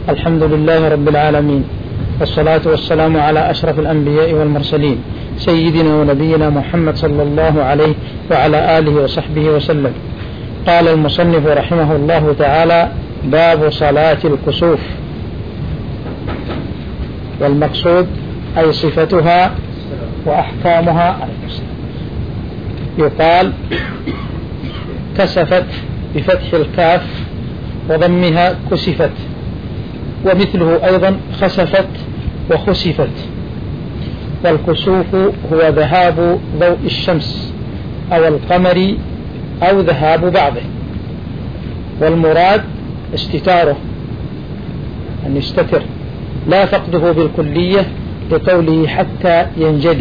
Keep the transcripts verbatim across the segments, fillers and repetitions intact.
الحمد لله رب العالمين، والصلاة والسلام على أشرف الأنبياء والمرسلين سيدنا ونبينا محمد صلى الله عليه وعلى آله وصحبه وسلم. قال المصنف رحمه الله تعالى: باب صلاة الكسوف. والمقصود أي صفتها وأحكامها. يقال كسفت بفتح الكاف وضمها كسفت، ومثله أيضا خسفت وخسفت. والكسوف هو ذهاب ضوء الشمس أو القمر أو ذهاب بعضه، والمراد استتاره، أن يستتر لا فقده بالكلية لقوله حتى ينجلي.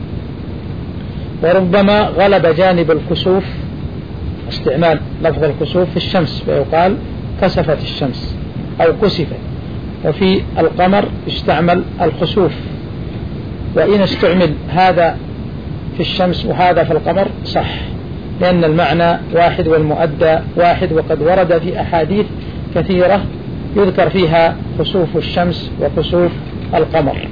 وربما غلب جانب الكسوف استعمال لفظ الكسوف في الشمس، فيقال كسفت الشمس أو كسفت. وفي القمر استعمل الخسوف، وإن استعمل هذا في الشمس وهذا في القمر صح، لأن المعنى واحد والمؤدى واحد. وقد ورد في أحاديث كثيرة يذكر فيها خسوف الشمس وخسوف القمر.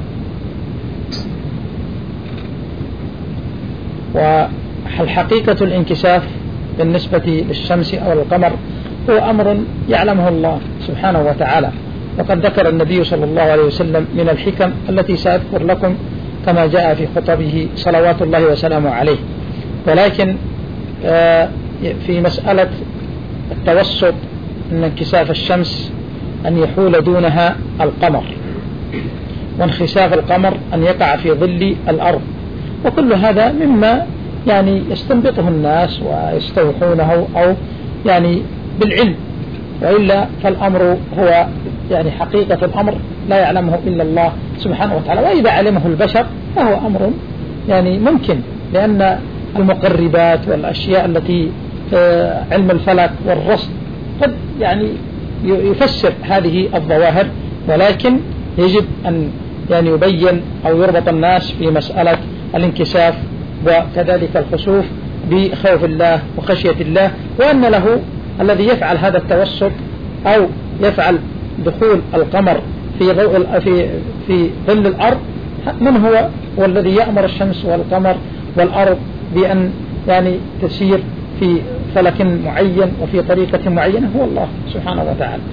والحقيقة الانكساف بالنسبة للشمس أو القمر هو أمر يعلمه الله سبحانه وتعالى، وقد ذكر النبي صلى الله عليه وسلم من الحكم التي سأذكر لكم كما جاء في خطبه صلوات الله وسلامه عليه. ولكن في مسألة التوسط من انكساف الشمس أن يحول دونها القمر، وانخساف القمر أن يقع في ظل الأرض، وكل هذا مما يعني يستنبطه الناس ويستوحونه أو يعني بالعلم، وإلا فالأمر هو يعني حقيقة الأمر لا يعلمه إلا الله سبحانه وتعالى. وإذا علمه البشر فهو أمر يعني ممكن، لأن المقربات والأشياء التي علم الفلك والرصد قد يعني يفسر هذه الظواهر، ولكن يجب أن يعني يبين أو يربط الناس في مسألة الانكساف وكذلك الخسوف بخوف الله وخشية الله، وأن له الذي يفعل هذا التوسط أو يفعل دخول القمر في ضوء في في ظل الأرض، من هو؟ والذي يأمر الشمس والقمر والأرض بأن يعني تسير في فلك معين وفي طريقة معينة هو الله سبحانه وتعالى.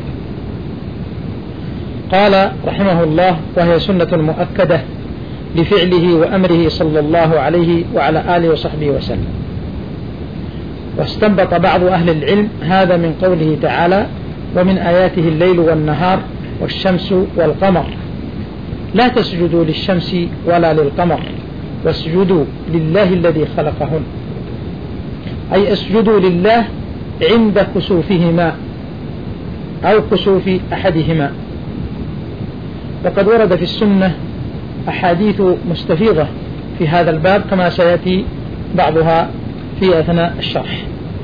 قال رحمه الله: وهي سنة مؤكدة لفعله وأمره صلى الله عليه وعلى آله وصحبه وسلم. واستنبط بعض أهل العلم هذا من قوله تعالى: ومن آياته الليل والنهار والشمس والقمر لا تسجدوا للشمس ولا للقمر واسجدوا لله الذي خلقهن، أي اسجدوا لله عند كسوفهما أو كسوف أحدهما. وقد ورد في السنة أحاديث مستفيضة في هذا الباب كما سيأتي بعضها في أثناء الشرح.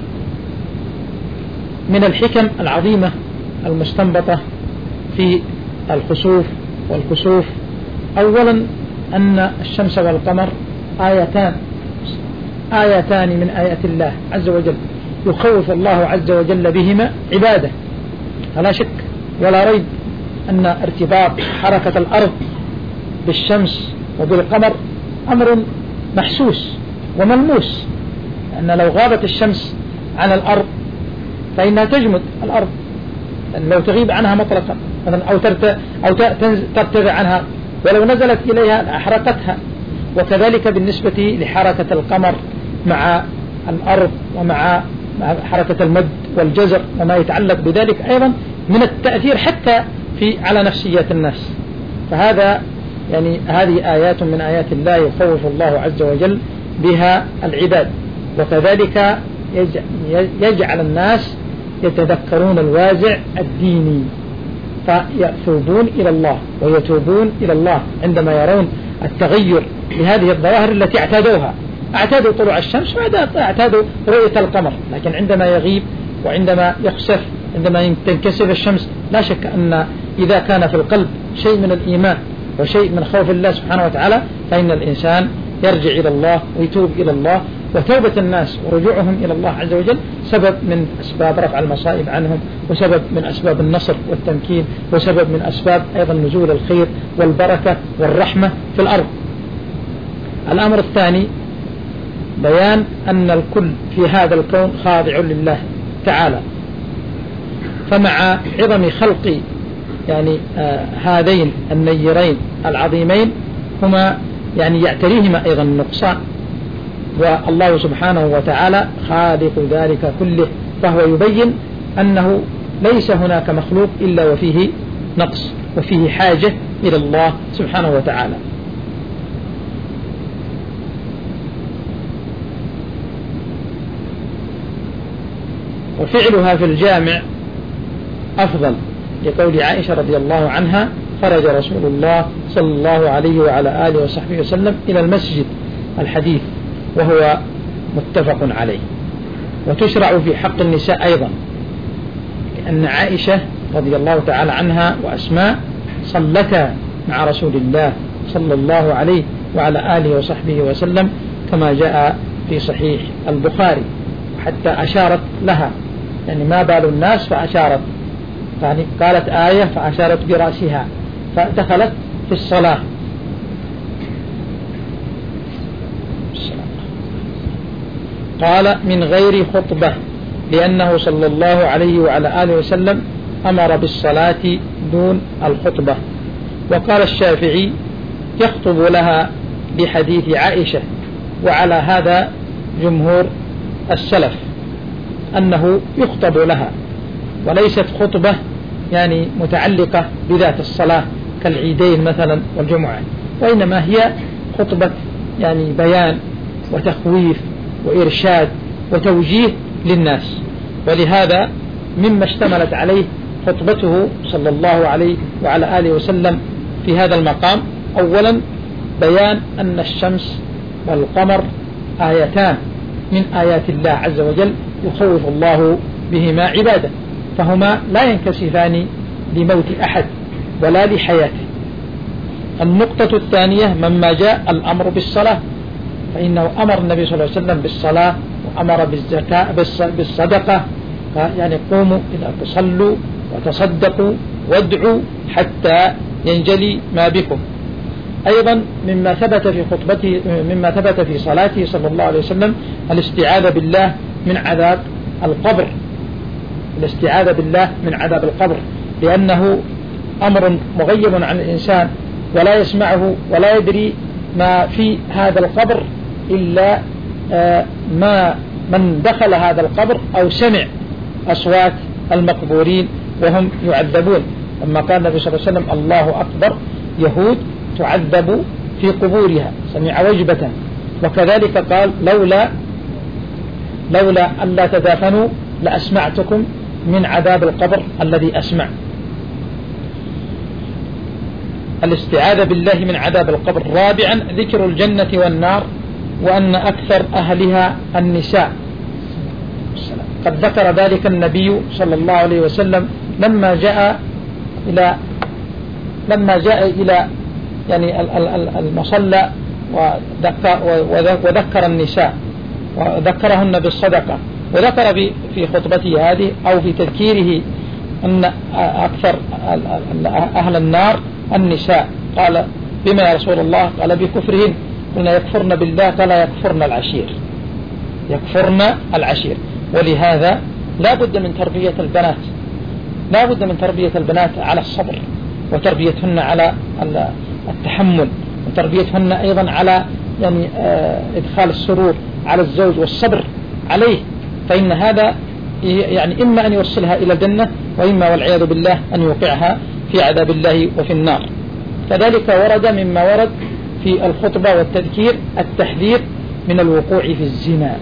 من الحكم العظيمة المستنبطة في الخسوف والكسوف: أولا أن الشمس والقمر آيتان آيتان من آيات الله عز وجل، يخوف الله عز وجل بهما عباده. فلا شك ولا ريب أن ارتباط حركة الأرض بالشمس وبالقمر أمر محسوس وملموس، لأن لو غابت الشمس عن الأرض فإنها تجمد الأرض، لو تغيب عنها مطلقا أو أو ترتفع عنها، ولو نزلت إليها أحرقتها. وكذلك بالنسبة لحركة القمر مع الأرض ومع حركة المد والجزر وما يتعلق بذلك أيضا من التأثير حتى في على نفسيات الناس. فهذا يعني هذه آيات من آيات الله يخوف الله عز وجل بها العباد. وكذلك يجعل الناس يتذكرون الوازع الديني فيتوبون إلى الله ويتوبون إلى الله عندما يرون التغير لهذه الظواهر التي اعتادوها. اعتادوا طلوع الشمس واعتادوا رؤية القمر، لكن عندما يغيب وعندما يخسف عندما تنكسر الشمس لا شك أن إذا كان في القلب شيء من الإيمان وشيء من خوف الله سبحانه وتعالى فإن الإنسان يرجع إلى الله ويتوب إلى الله وتوبة الناس ورجوعهم إلى الله عز وجل سبب من أسباب رفع المصائب عنهم، وسبب من أسباب النصر والتمكين، وسبب من أسباب أيضا نزول الخير والبركة والرحمة في الأرض. الأمر الثاني بيان أن الكل في هذا الكون خاضع لله تعالى، فمع عظم خلق يعني آه هذين النيرين العظيمين هما يعني يعتريهما أيضا النقصان، والله سبحانه وتعالى خالق ذلك كله، فهو يبين أنه ليس هناك مخلوق إلا وفيه نقص وفيه حاجة إلى الله سبحانه وتعالى. وفعلها في الجامع أفضل، لقول عائشة رضي الله عنها: خرج رسول الله صلى الله عليه وعلى آله وصحبه وسلم إلى المسجد، الحديث، وهو متفق عليه. وتشرع في حق النساء أيضا، لأن عائشة رضي الله تعالى عنها وأسماء صلتا مع رسول الله صلى الله عليه وعلى آله وصحبه وسلم كما جاء في صحيح البخاري، حتى أشارت لها، يعني ما بال الناس، فأشارت، يعني قالت آية فأشارت برأسها، فدخلت في الصلاة. قال: من غير خطبة، لأنه صلى الله عليه وعلى آله وسلم أمر بالصلاة دون الخطبة. وقال الشافعي: يخطب لها بحديث عائشة، وعلى هذا جمهور السلف أنه يخطب لها، وليست خطبة يعني متعلقة بذات الصلاة كالعيدين مثلا والجمعة، وإنما هي خطبة يعني بيان وتخويف وإرشاد وتوجيه للناس. ولهذا مما اشتملت عليه خطبته صلى الله عليه وعلى آله وسلم في هذا المقام: أولا بيان أن الشمس والقمر آيتان من آيات الله عز وجل يخوف الله بهما عباده، فهما لا ينكسفان لموت أحد ولا لحياته. النقطة الثانية مما جاء الأمر بالصلاة، فإنه أمر النبي صلى الله عليه وسلم بالصلاة، وأمر بالزكاة بالصدقة، يعني قوموا إلى تصلوا وتصدقوا وادعوا حتى ينجلي ما بكم. أيضا مما ثبت في خطبته مما ثبت في صلاته صلى الله عليه وسلم الاستعاذة بالله من عذاب القبر، الاستعاذة بالله من عذاب القبر، لأنه أمر مغيب عن الإنسان ولا يسمعه ولا يدري ما في هذا القبر إلا ما من دخل هذا القبر أو سمع أصوات المقبورين وهم يعذبون. لما قال النبي صلى الله عليه وسلم: الله أكبر، يهود تعذب في قبورها، سمع وجبة. وكذلك قال: لولا لولا ألا تدافنوا لأسمعتكم من عذاب القبر الذي أسمع. الاستعاذة بالله من عذاب القبر. رابعا ذكر الجنة والنار، وأن أكثر أهلها النساء. قد ذكر ذلك النبي صلى الله عليه وسلم لما جاء إلى لما جاء إلى يعني المصلى وذكر النساء وذكرهن بالصدقة، وذكر في خطبته هذه أو في تذكيره أن أكثر أهل النار النساء. قال: بما يا رسول الله؟ قال: بكفرهن. قلنا: يكفرن بالله؟ قال: يكفرن العشير، يكفرن العشير. ولهذا لا بد من تربية البنات، لا بد من تربية البنات على الصبر، وتربيتهن على التحمل، وتربيتهن أيضا على يعني إدخال السرور على الزوج والصبر عليه، فإن هذا يعني إما أن يوصلها إلى الجنة، وإما والعياذ بالله أن يوقعها في عذاب الله وفي النار. كذلك ورد مما ورد في الخطبة والتذكير التحذير من الوقوع في الزنا،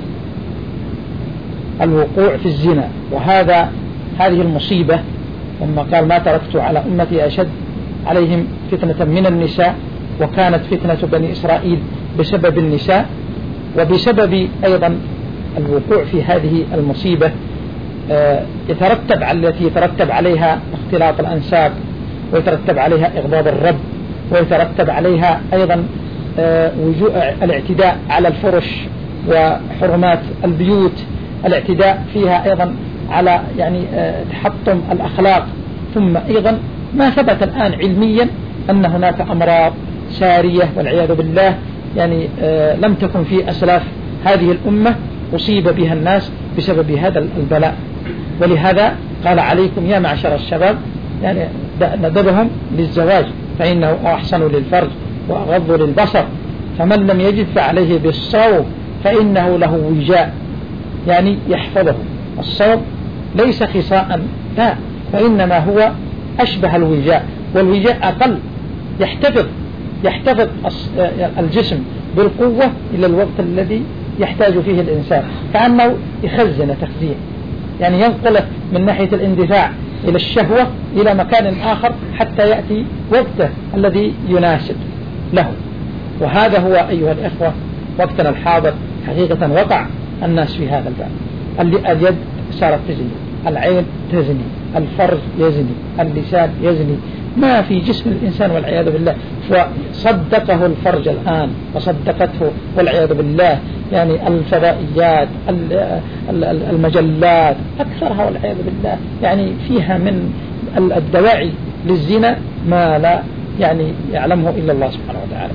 الوقوع في الزنا. وهذا هذه المصيبة، لما قال: ما تركت على أمتي أشد عليهم فتنة من النساء، وكانت فتنة بني إسرائيل بسبب النساء. وبسبب أيضا الوقوع في هذه المصيبة يترتب على التي يترتب عليها اختلاط الأنساب، ويترتب عليها إغضاب الرب، ويترتب عليها أيضا الاعتداء على الفرش وحرمات البيوت، الاعتداء فيها أيضا على يعني تحطم الأخلاق. ثم أيضا ما ثبت الآن علميا أن هناك أمراض سارية والعياذ بالله يعني لم تكن في أسلاف هذه الأمة أصيب بها الناس بسبب هذا البلاء. ولهذا قال عليكم يا معشر الشباب يعني ندبهم للزواج فإنه أحسن للفرج وأغض للبصر، فمن لم يجد فعليه بالصوم فإنه له وجاء يعني يحفظه. الصوم ليس خصاء لا، فإنما هو أشبه الوجاء، والوجاء أقل يحتفظ يحتفظ الجسم بالقوة إلى الوقت الذي يحتاج فيه الإنسان، كأنه يخزن تخزين يعني ينقله من ناحية الاندفاع إلى الشهوة إلى مكان آخر حتى يأتي وقته الذي يناسب له. وهذا هو أيها الإخوة وقتنا الحاضر حقيقة وقع الناس في هذا الباب. اليد صارت تزني، العين تزني، الفرج يزني، اللسان يزني، ما في جسم الإنسان والعياذ بالله. وصدقه الفرج الآن وصدقته والعياذ بالله يعني الفضائيات المجلات أكثرها والعياذ بالله يعني فيها من الدواعي للزنا ما لا يعني يعلمه إلا الله سبحانه وتعالى.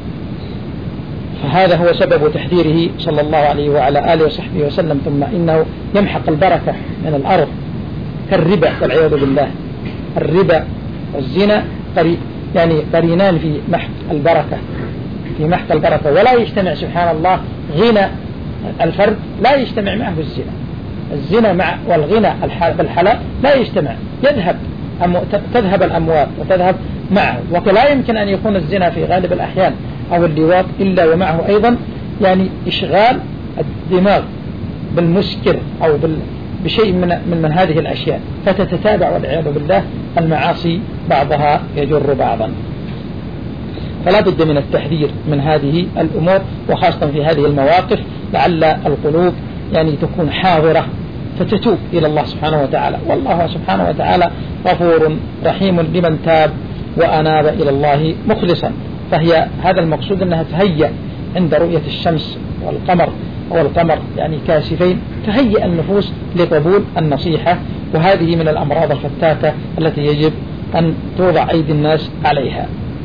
فهذا هو سبب تحذيره صلى الله عليه وعلى آله وصحبه وسلم. ثم إنه يمحق البركة من الأرض كالربا والعياذ بالله. الربا والزنا يعني قرينان في محق البركة في محق البركة ولا يجتمع سبحان الله. غنى الفرد لا يجتمع معه الزنا، الزنا مع والغنى بالحلال لا يجتمع، يذهب تذهب الأموال وتذهب معه. ولا يمكن أن يكون الزنا في غالب الأحيان أو اللواط إلا ومعه أيضا يعني إشغال الدماغ بالمسكر أو بشيء من, من, من هذه الأشياء، فتتتابع والعياذ بالله المعاصي بعضها يجر بعضا. فلا بد من التحذير من هذه الأمور وخاصة في هذه المواقف، لعل القلوب يعني تكون حاضرة فتتوب إلى الله سبحانه وتعالى. والله سبحانه وتعالى غفور رحيم لمن تاب وأناب إلى الله مخلصا. فهي هذا المقصود أنها تهيأ عند رؤية الشمس والقمر أو القمر يعني كاسفين، تهيأ النفوس لقبول النصيحة. وهذه من الأمراض الفتاكة التي يجب أن توضع أيدي الناس عليها.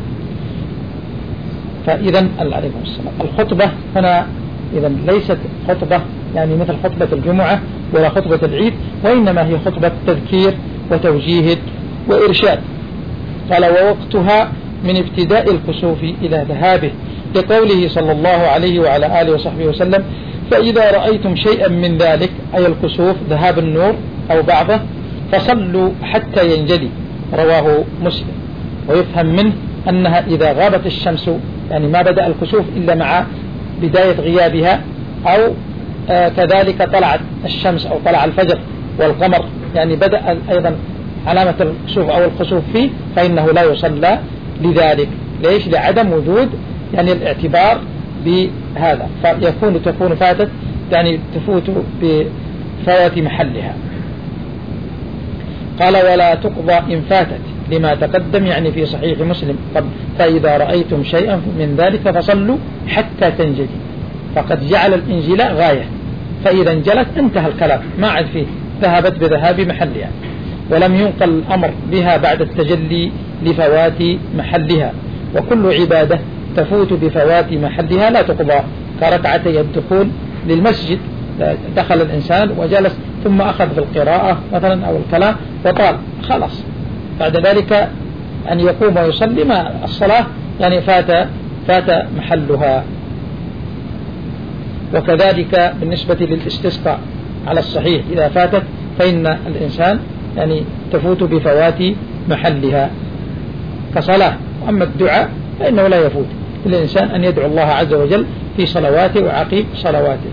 فإذا عليكم السلام الخطبة هنا إذا ليست خطبة يعني مثل خطبة الجمعة ولا خطبة العيد، وإنما هي خطبة تذكير وتوجيه وإرشاد. قال ووقتها من ابتداء الكسوف إلى ذهابه، لقوله صلى الله عليه وعلى آله وصحبه وسلم فإذا رأيتم شيئا من ذلك أي الكسوف ذهاب النور أو بعضه فصلوا حتى ينجلي، رواه مسلم. ويفهم منه أنها إذا غابت الشمس يعني ما بدأ الكسوف إلا مع بداية غيابها، أو آه كذلك طلعت الشمس أو طلع الفجر والقمر يعني بدأ أيضا علامة الكسوف أو الخسوف فيه، فإنه لا يصلى لذلك. ليش؟ لعدم وجود يعني الاعتبار بهذا، فيكون تكون فاتت يعني تفوت بفوات محلها. قال ولا تقضى إن فاتت لما تقدم يعني في صحيح مسلم فإذا رأيتم شيئا من ذلك فصلوا حتى تنجلي، فقد جعل الانجلاء غاية، فإذا انجلت انتهى الكلام ما عاد فيه، ذهبت بذهاب محلها. ولم ينقل الأمر بها بعد التجلي لفوات محلها. وكل عبادة تفوت بفوات محلها لا تقضى، كركعتي الدخول للمسجد، دخل الإنسان وجلس ثم أخذ في القراءة مثلا أو الكلام وطال خلاص، بعد ذلك أن يقوم ويصلي ما الصلاة يعني فات فات محلها. وكذلك بالنسبة للاستسقاء على الصحيح إذا فاتت فإن الإنسان يعني تفوت بفوات محلها كصلاة. أما الدعاء فإنه لا يفوت للإنسان أن يدعو الله عز وجل في صلواته وعقيب صلواته.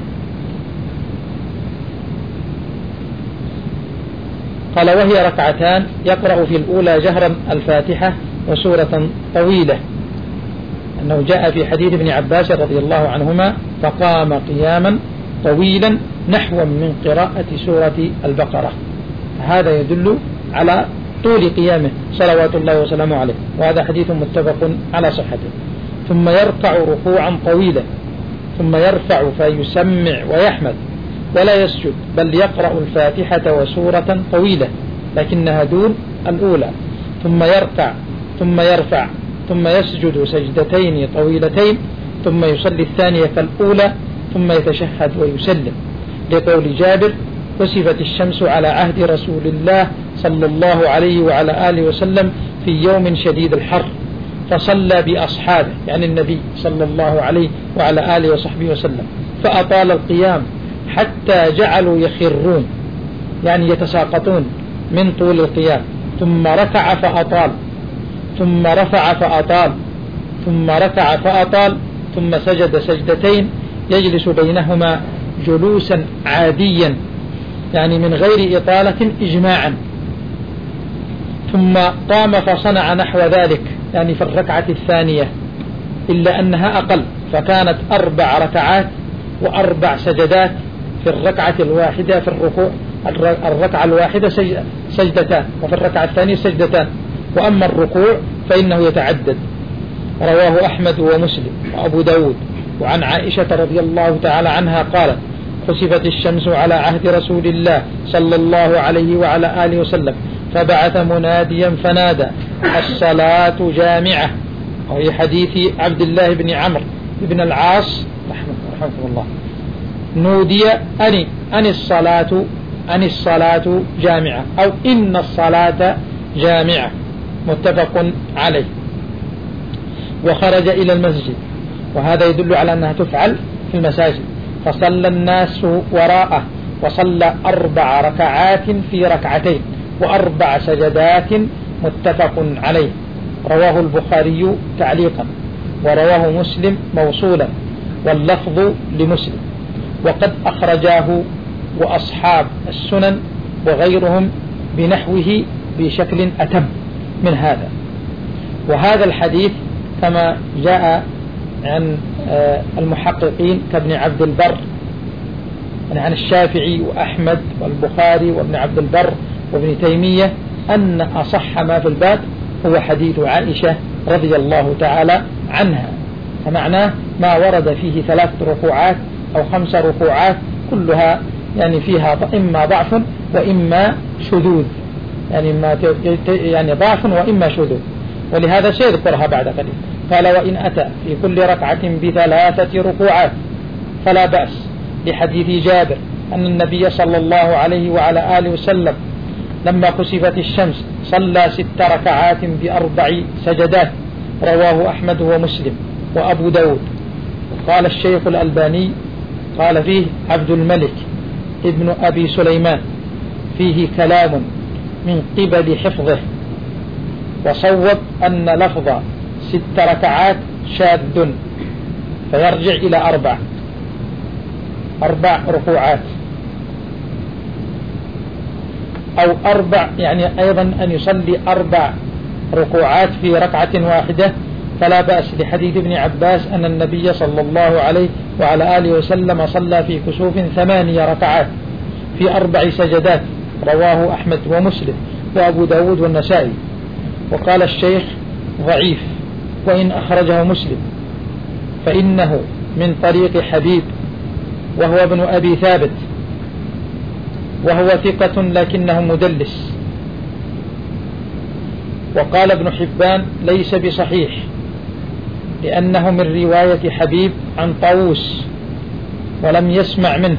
قال وهي ركعتان يقرأ في الأولى جهرا الفاتحة وسورة طويلة، أنه جاء في حديث ابن عباس رضي الله عنهما فقام قياما طويلا نحو من قراءة سورة البقرة، هذا يدل على طول قيامه صلوات الله وسلامه عليه، وهذا حديث متفق على صحته. ثم يركع ركوعا طويلا ثم يرفع فيسمع ويحمد ولا يسجد، بل يقرأ الفاتحة وسورة طويلة لكنها دون الأولى، ثم يركع ثم يرفع ثم يسجد سجدتين طويلتين، ثم يصلي الثانية كالأولى، ثم يتشهد ويسلم، لقول جابر: كسفت الشمس على عهد رسول الله صلى الله عليه وعلى آله وسلم في يوم شديد الحر، فصلى بأصحابه يعني النبي صلى الله عليه وعلى آله وصحبه وسلم، فأطال القيام حتى جعلوا يخرون يعني يتساقطون من طول القيام، ثم ركع فأطال، ثم رفع فأطال، ثم ركع فأطال، ثم سجد سجدتين يجلس بينهما جلوسا عاديا يعني من غير إطالة إجماعا، ثم قام فصنع نحو ذلك يعني في الركعة الثانية، إلا أنها أقل، فكانت أربع ركعات وأربع سجدات في الركعة الواحدة، في الركوع الركعة الواحدة سجدتان، وفي الركعة الثانية سجدتان، وأما الركوع فإنه يتعدد. رواه أحمد ومسلم وأبو داود. وعن عائشة رضي الله تعالى عنها قالت: خسفت الشمس على عهد رسول الله صلى الله عليه وعلى آله وسلم، فبعث مناديا فنادى: الصلاة جامعة. وهي حديث عبد الله بن عمرو بن العاص رحمه الله، نودي أن أن الصلاة أن الصلاة جامعة، أو إن الصلاة جامعة، متفق عليه. وخرج إلى المسجد، وهذا يدل على أنها تفعل في المساجد، فصلى الناس وراءه، وصلى أربع ركعات في ركعتين وأربع سجدات، متفق عليه. رواه البخاري تعليقا، ورواه مسلم موصولا، واللفظ لمسلم، وقد أخرجاه وأصحاب السنن وغيرهم بنحوه بشكل أتم من هذا. وهذا الحديث كما جاء عن المحققين كابن عبد البر عن الشافعي وأحمد والبخاري وابن عبد البر وابن تيمية، أن أصح ما في الباب هو حديث عائشة رضي الله تعالى عنها، فمعناه ما ورد فيه ثلاث ركوعات أو خمس ركوعات كلها يعني فيها إما ضعف وإما شذوذ، يعني ما يعني ضعف وإما شذوذ، ولهذا سيذكرها بعد قليل. قال: وإن أتى في كل ركعة بثلاثة ركوعات فلا بأس، لحديث جابر أن النبي صلى الله عليه وعلى آله وسلم لما كسفت الشمس صلى ست ركعات بأربع سجدات. رواه أحمد ومسلم وأبو داود. قال الشيخ الألباني قال فيه عبد الملك ابن أبي سليمان فيه كلام من قبل حفظه، وصوب أن لفظ ست ركعات شاذ، فيرجع إلى أربع أربع ركوعات أو أربع، يعني أيضا أن يصلي أربع ركوعات في ركعة واحدة فلا بأس، لحديث ابن عباس أن النبي صلى الله عليه وعلى آله وسلم صلى في كسوف ثمانية ركعات في أربع سجدات. رواه أحمد ومسلم وأبو داود والنسائي. وقال الشيخ: ضعيف، وإن أخرجه مسلم فإنه من طريق حبيب وهو ابن أبي ثابت، وهو ثقة لكنه مدلس. وقال ابن حبان: ليس بصحيح، لأنه من رواية حبيب عن طاووس ولم يسمع منه.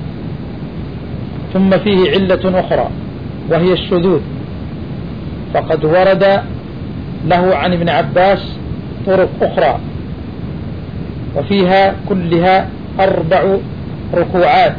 ثم فيه علة أخرى وهي الشذوذ، فقد ورد له عن ابن عباس طرق أخرى وفيها كلها أربع ركوعات،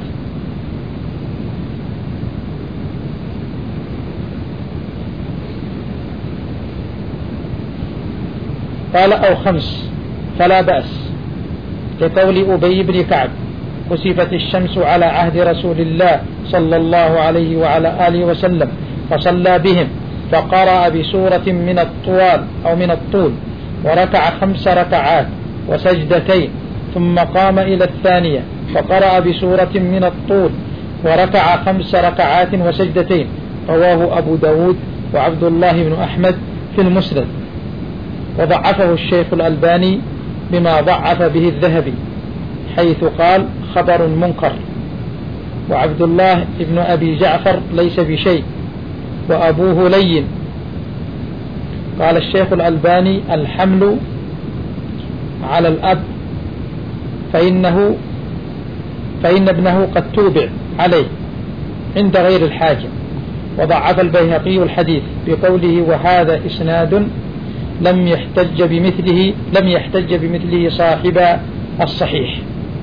قال أو خمس فلا بأس، كقول أبي بن كعب: كسفت الشمس على عهد رسول الله صلى الله عليه وعلى آله وسلم فصلى بهم، فقرأ بسورة من الطوال أو من الطول، وركع خمس ركعات وسجدتين، ثم قام إلى الثانية فقرأ بسورة من الطول وركع خمس ركعات وسجدتين. رواه أبو داود وعبد الله بن أحمد في المسند، وضعفه الشيخ الألباني بما ضعف به الذهبي. حيث قال خبر منكر، وعبد الله ابن أبي جعفر ليس بشيء، وأبوه لين. قال الشيخ الألباني الحمل على الأب فإنه فإن ابنه قد توبع عليه عند غير الحاكم. وضعف البيهقي الحديث بقوله وهذا إسناد لم يحتج بمثله لم يحتج بمثله صاحب الصحيح.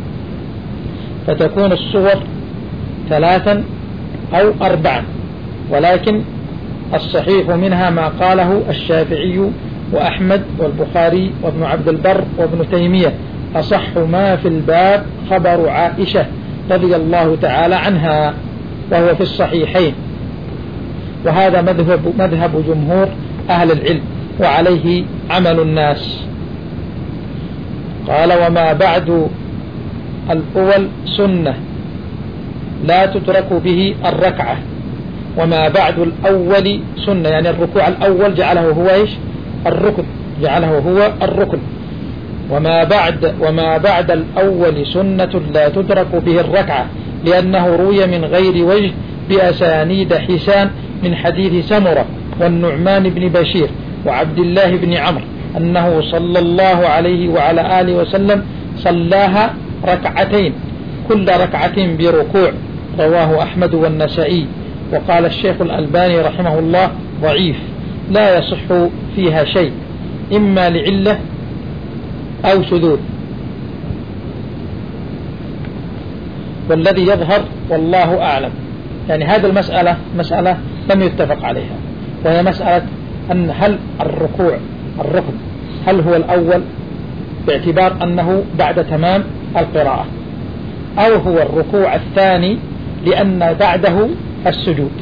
فتكون الصور ثلاثا أو أربعا، ولكن الصحيح منها ما قاله الشافعي وأحمد والبخاري وابن عبد البر وابن تيمية. أصح ما في الباب خبر عائشة رضي الله تعالى عنها، وهو في الصحيحين، وهذا مذهب, مذهب جمهور أهل العلم، وعليه عمل الناس. قال وما بعد الأول سنة لا تترك به الركعة. وما بعد الأول سنة يعني الركوع الأول جعله هو إيش؟ الركن، جعله هو الركن. وما بعد وما بعد الأول سنة لا تترك به الركعة، لأنه روي من غير وجه بأسانيد حسان من حديث سمرة والنعمان بن بشير وعبد الله بن عمرو أنه صلى الله عليه وعلى آله وسلم صلاها ركعتين كل ركعة بركوع. رواه أحمد والنسائي. وقال الشيخ الألباني رحمه الله ضعيف لا يصح فيها شيء، إما لعلة أو شذوذ. والذي يظهر والله أعلم يعني هذه المسألة مسألة لم يتفق عليها، وهي مسألة أن هل الركوع الركن هل هو الأول باعتبار أنه بعد تمام القراءة، أو هو الركوع الثاني لأن بعده السجود.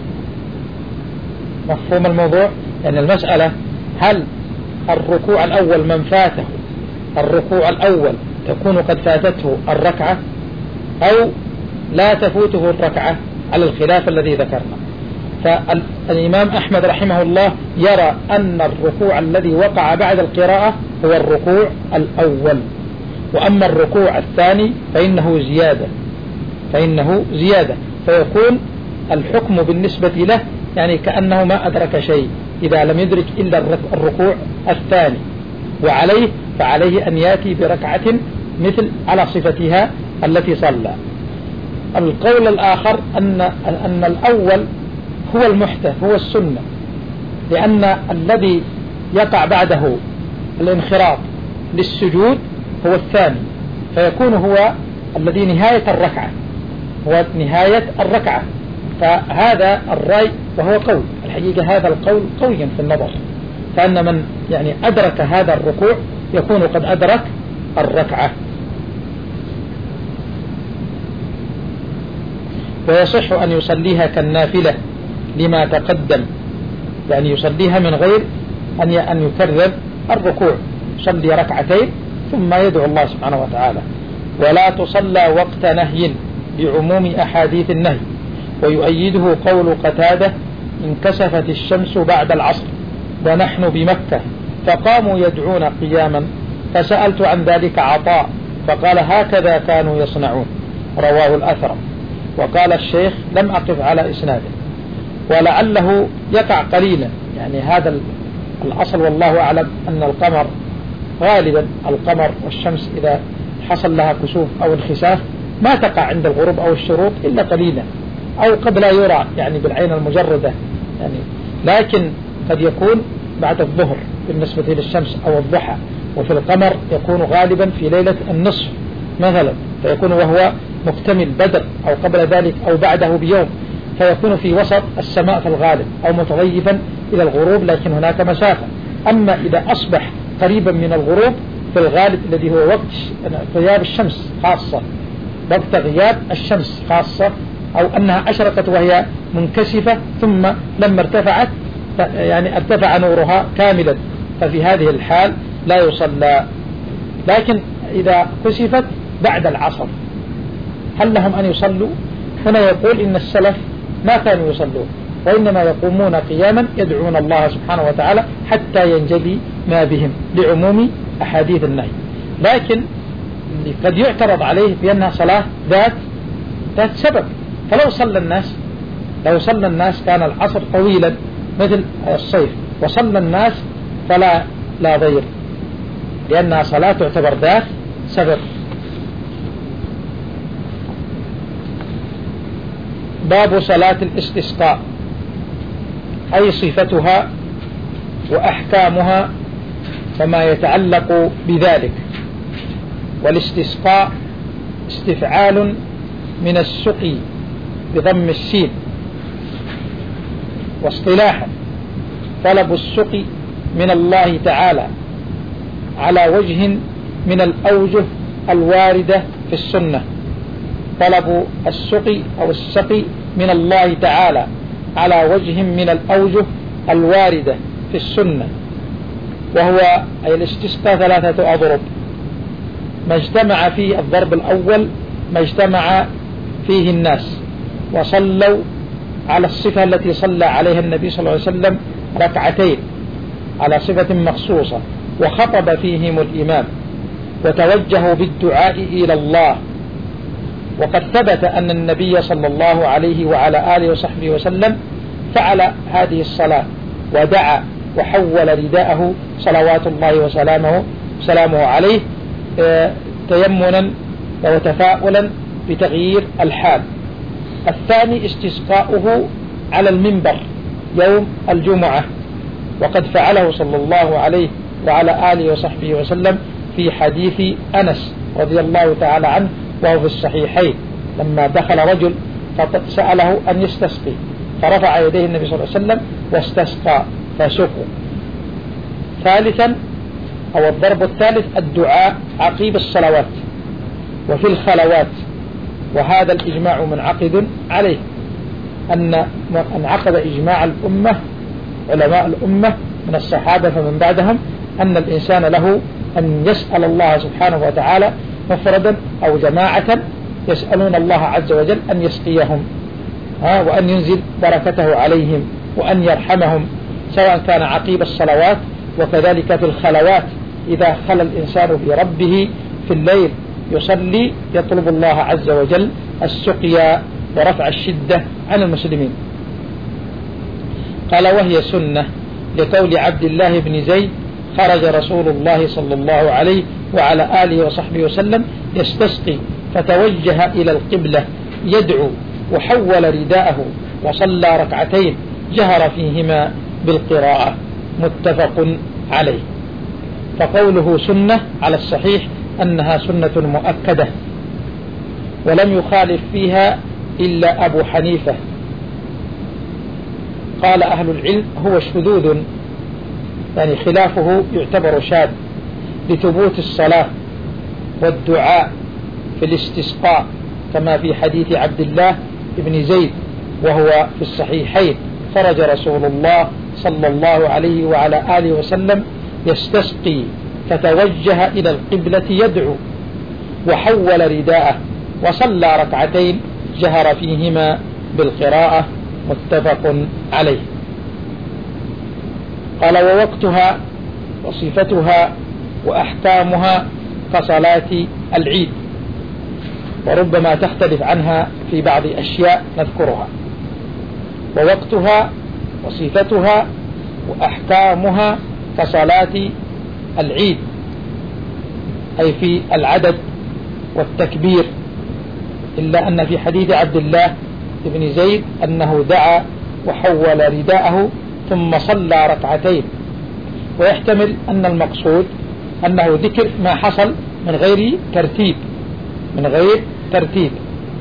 مفهوم الموضوع؟ يعني المسألة هل الركوع الأول من فاته الركوع الأول تكون قد فاتته الركعة أو لا تفوته الركعة على الخلاف الذي ذكرنا. فالإمام أحمد رحمه الله يرى أن الركوع الذي وقع بعد القراءة هو الركوع الأول، وأما الركوع الثاني فإنه زيادة فإنه زيادة فيكون الحكم بالنسبة له يعني كأنه ما أدرك شيء إذا لم يدرك إلا الركوع الثاني. وعليه فعليه أن يأتي بركعة مثل على صفتها التي صلى. القول الآخر أن أن الأول هو المحدث هو السنة، لأن الذي يقع بعده الانخراط للسجود هو الثاني، فيكون هو الذي نهاية الركعة هو نهاية الركعة. فهذا الرأي وهو قول الحقيقة هذا القول قويا في النظر، فأن من يعني أدرك هذا الركوع يكون قد أدرك الركعة. ويصح أن يصليها كالنافلة لما تقدم، يعني يصليها من غير أن أن يكرر الركوع، يصلي ركعتين ثم يدعو الله سبحانه وتعالى. ولا تصلى وقت نهي بعموم أحاديث النهي. ويؤيده قول قتادة انكسفت الشمس بعد العصر ونحن بمكة فقاموا يدعون قياما فسألت عن ذلك عطاء فقال هكذا كانوا يصنعون. رواه الأثرم. وقال الشيخ لم أقف على إسناده ولعله يقع قليلا، يعني هذا الأصل والله أعلم أن القمر غالبا القمر والشمس إذا حصل لها كسوف أو انخساف ما تقع عند الغروب أو الشروق إلا قليلا أو قد لا يرى يعني بالعين المجردة يعني، لكن قد يكون بعد الظهر بالنسبة للشمس أو الضحى. وفي القمر يكون غالبا في ليلة النصف مثلا، فيكون وهو مكتمل بدر أو قبل ذلك أو بعده بيوم، فيكون في وسط السماء في الغالب أو متضيفا إلى الغروب، لكن هناك مسافة. أما إذا أصبح قريبا من الغروب في الغالب الذي هو وقت غياب الشمس خاصة وقت غياب الشمس خاصة أو أنها أشرقت وهي منكسفة ثم لما ارتفعت يعني ارتفع نورها كاملا، ففي هذه الحال لا يصلى. لكن إذا كسفت بعد العصر هل لهم أن يصلوا؟ هنا يقول إن السلف ما كانوا يصلون وإنما يقومون قياما يدعون الله سبحانه وتعالى حتى ينجلي ما بهم لعموم أحاديث النهي. لكن اللي قد يعترض عليه بأنها صلاة ذات ذات سبب. فلو صلى الناس لو صلى الناس كان العصر طويلا مثل الصيف وصلى الناس فلا لا ضير، لأنها صلاة تعتبر ذات سبب. باب صلاة الاستسقاء، أي صفتها وأحكامها وما يتعلق بذلك. والاستسقاء استفعال من السقي بضم السين، واصطلاحا طلب السقي من الله تعالى على وجه من الأوجه الواردة في السنة. طلب السقي أو السقي من الله تعالى على وجه من الأوجه الواردة في السنة، وهو أي الاستسقاء ثلاثة أضرب، ما اجتمع فيه الضرب الأول ما اجتمع فيه الناس وصلوا على الصفة التي صلى عليها النبي صلى الله عليه وسلم ركعتين على صفة مخصوصة، وخطب فيهم الإمام وتوجهوا بالدعاء إلى الله. وقد ثبت أن النبي صلى الله عليه وعلى آله وصحبه وسلم فعل هذه الصلاة ودعا وحول رداءه صلوات الله وسلامه سلامه عليه تيمنا وتفاؤلا بتغيير الحال. الثاني استسقاؤه على المنبر يوم الجمعة، وقد فعله صلى الله عليه وعلى آله وصحبه وسلم في حديث أنس رضي الله تعالى عنه وهو في الصحيحين، لما دخل رجل فسأله أن يستسقي فرفع يديه النبي صلى الله عليه وسلم واستسقى فسقوا. ثالثا أو الضرب الثالث الدعاء عقيب الصلوات وفي الخلوات، وهذا الإجماع منعقد عليه، أن انعقد إجماع الأمة علماء الأمة من الصحابة فمن بعدهم أن الإنسان له أن يسأل الله سبحانه وتعالى مفردا أو جماعة يسألون الله عز وجل أن يسقيهم وأن ينزل بركته عليهم وأن يرحمهم، سواء كان عقيب الصلوات وكذلك في الخلوات إذا خلى الإنسان بربه في الليل يصلي يطلب الله عز وجل السقيا ورفع الشدة عن المسلمين. قال وهي سنة لقول عبد الله بن زيد خرج رسول الله صلى الله عليه وعلى آله وصحبه وسلم يستسقي فتوجه إلى القبلة يدعو وحول رداءه وصلى ركعتين جهر فيهما بالقراءة، متفق عليه. فقوله سنة على الصحيح أنها سنة مؤكدة، ولم يخالف فيها إلا أبو حنيفة. قال أهل العلم هو شذوذ، يعني خلافه يعتبر شاذ لثبوت الصلاة والدعاء في الاستسقاء كما في حديث عبد الله بن زيد وهو في الصحيحين: خرج رسول الله صلى الله عليه وعلى آله وسلم يستسقي فتوجه إلى القبلة يدعو وحول رداءه وصلى ركعتين جهر فيهما بالقراءة، متفق عليه. قال ووقتها وصفتها وأحكامها كصلاة العيد، وربما تختلف عنها في بعض أشياء نذكرها. ووقتها وصفتها وأحكامها كصلاة العيد، أي في العدد والتكبير، إلا أن في حديث عبد الله بن زيد أنه دعا وحول رداءه ثم صلى ركعتين، ويحتمل أن المقصود أنه ذكر ما حصل من غير ترتيب من غير ترتيب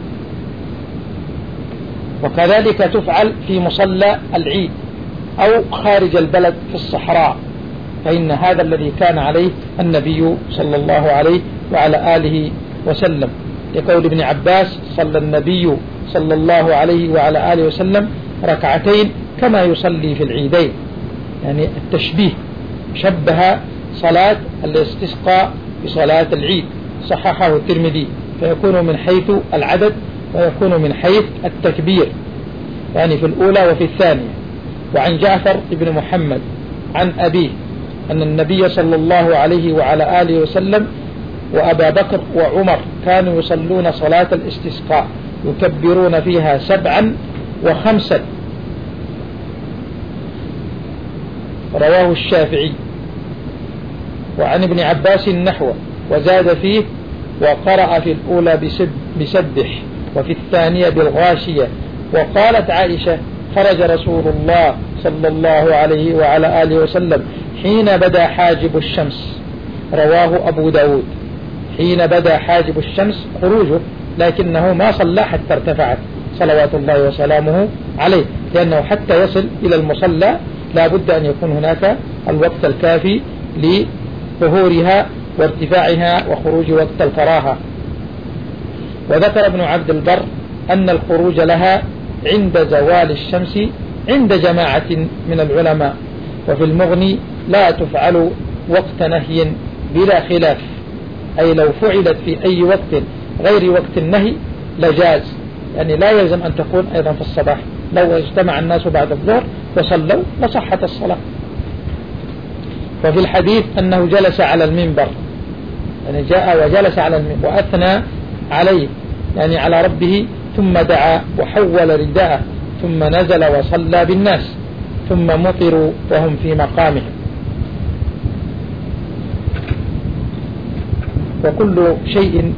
وكذلك تفعل في مصلى العيد أو خارج البلد في الصحراء، فإن هذا الذي كان عليه النبي صلى الله عليه وعلى آله وسلم، لقول ابن عباس: صلى النبي صلى الله عليه وعلى آله وسلم ركعتين كما يصلي في العيدين، يعني التشبيه، شبه صلاة الاستسقاء بصلاة العيد، صححه الترمذي، فيكون من حيث العدد ويكون من حيث التكبير، يعني في الأولى وفي الثانية. وعن جعفر بن محمد عن أبيه أن النبي صلى الله عليه وعلى آله وسلم وأبا بكر وعمر كانوا يصلون صلاة الاستسقاء يكبرون فيها سبعا وخمسا. رواه الشافعي. وعن ابن عباس نحوه وزاد فيه: وقرأ في الأولى بسبح وفي الثانية بالغاشية. وقالت عائشة: خرج رسول الله صلى الله عليه وعلى آله وسلم حين بدا حاجب الشمس. رواه أبو داود. حين بدا حاجب الشمس خروجه، لكنه ما صلى حتى ارتفعت صلوات الله وسلامه عليه، لأنه حتى يصل إلى المصلى لا بد أن يكون هناك الوقت الكافي لظهورها وارتفاعها وخروج وقت الكراهة. وذكر ابن عبد البر أن الخروج لها عند زوال الشمس عند جماعة من العلماء. وفي المغني: لا تفعل وقت نهي بلا خلاف، أي لو فعلت في أي وقت غير وقت النهي لجاز، يعني لا يلزم أن تكون أيضا في الصباح. لو اجتمع الناس بعد الظهر وصلوا لصحت الصلاة. وفي الحديث أنه جلس على المنبر، يعني جاء وجلس على المنبر وأثنى عليه، يعني على ربه، ثم دعا وحول رداءه، ثم نزل وصلى بالناس، ثم مطروا وهم في مقامهم. وكل شيء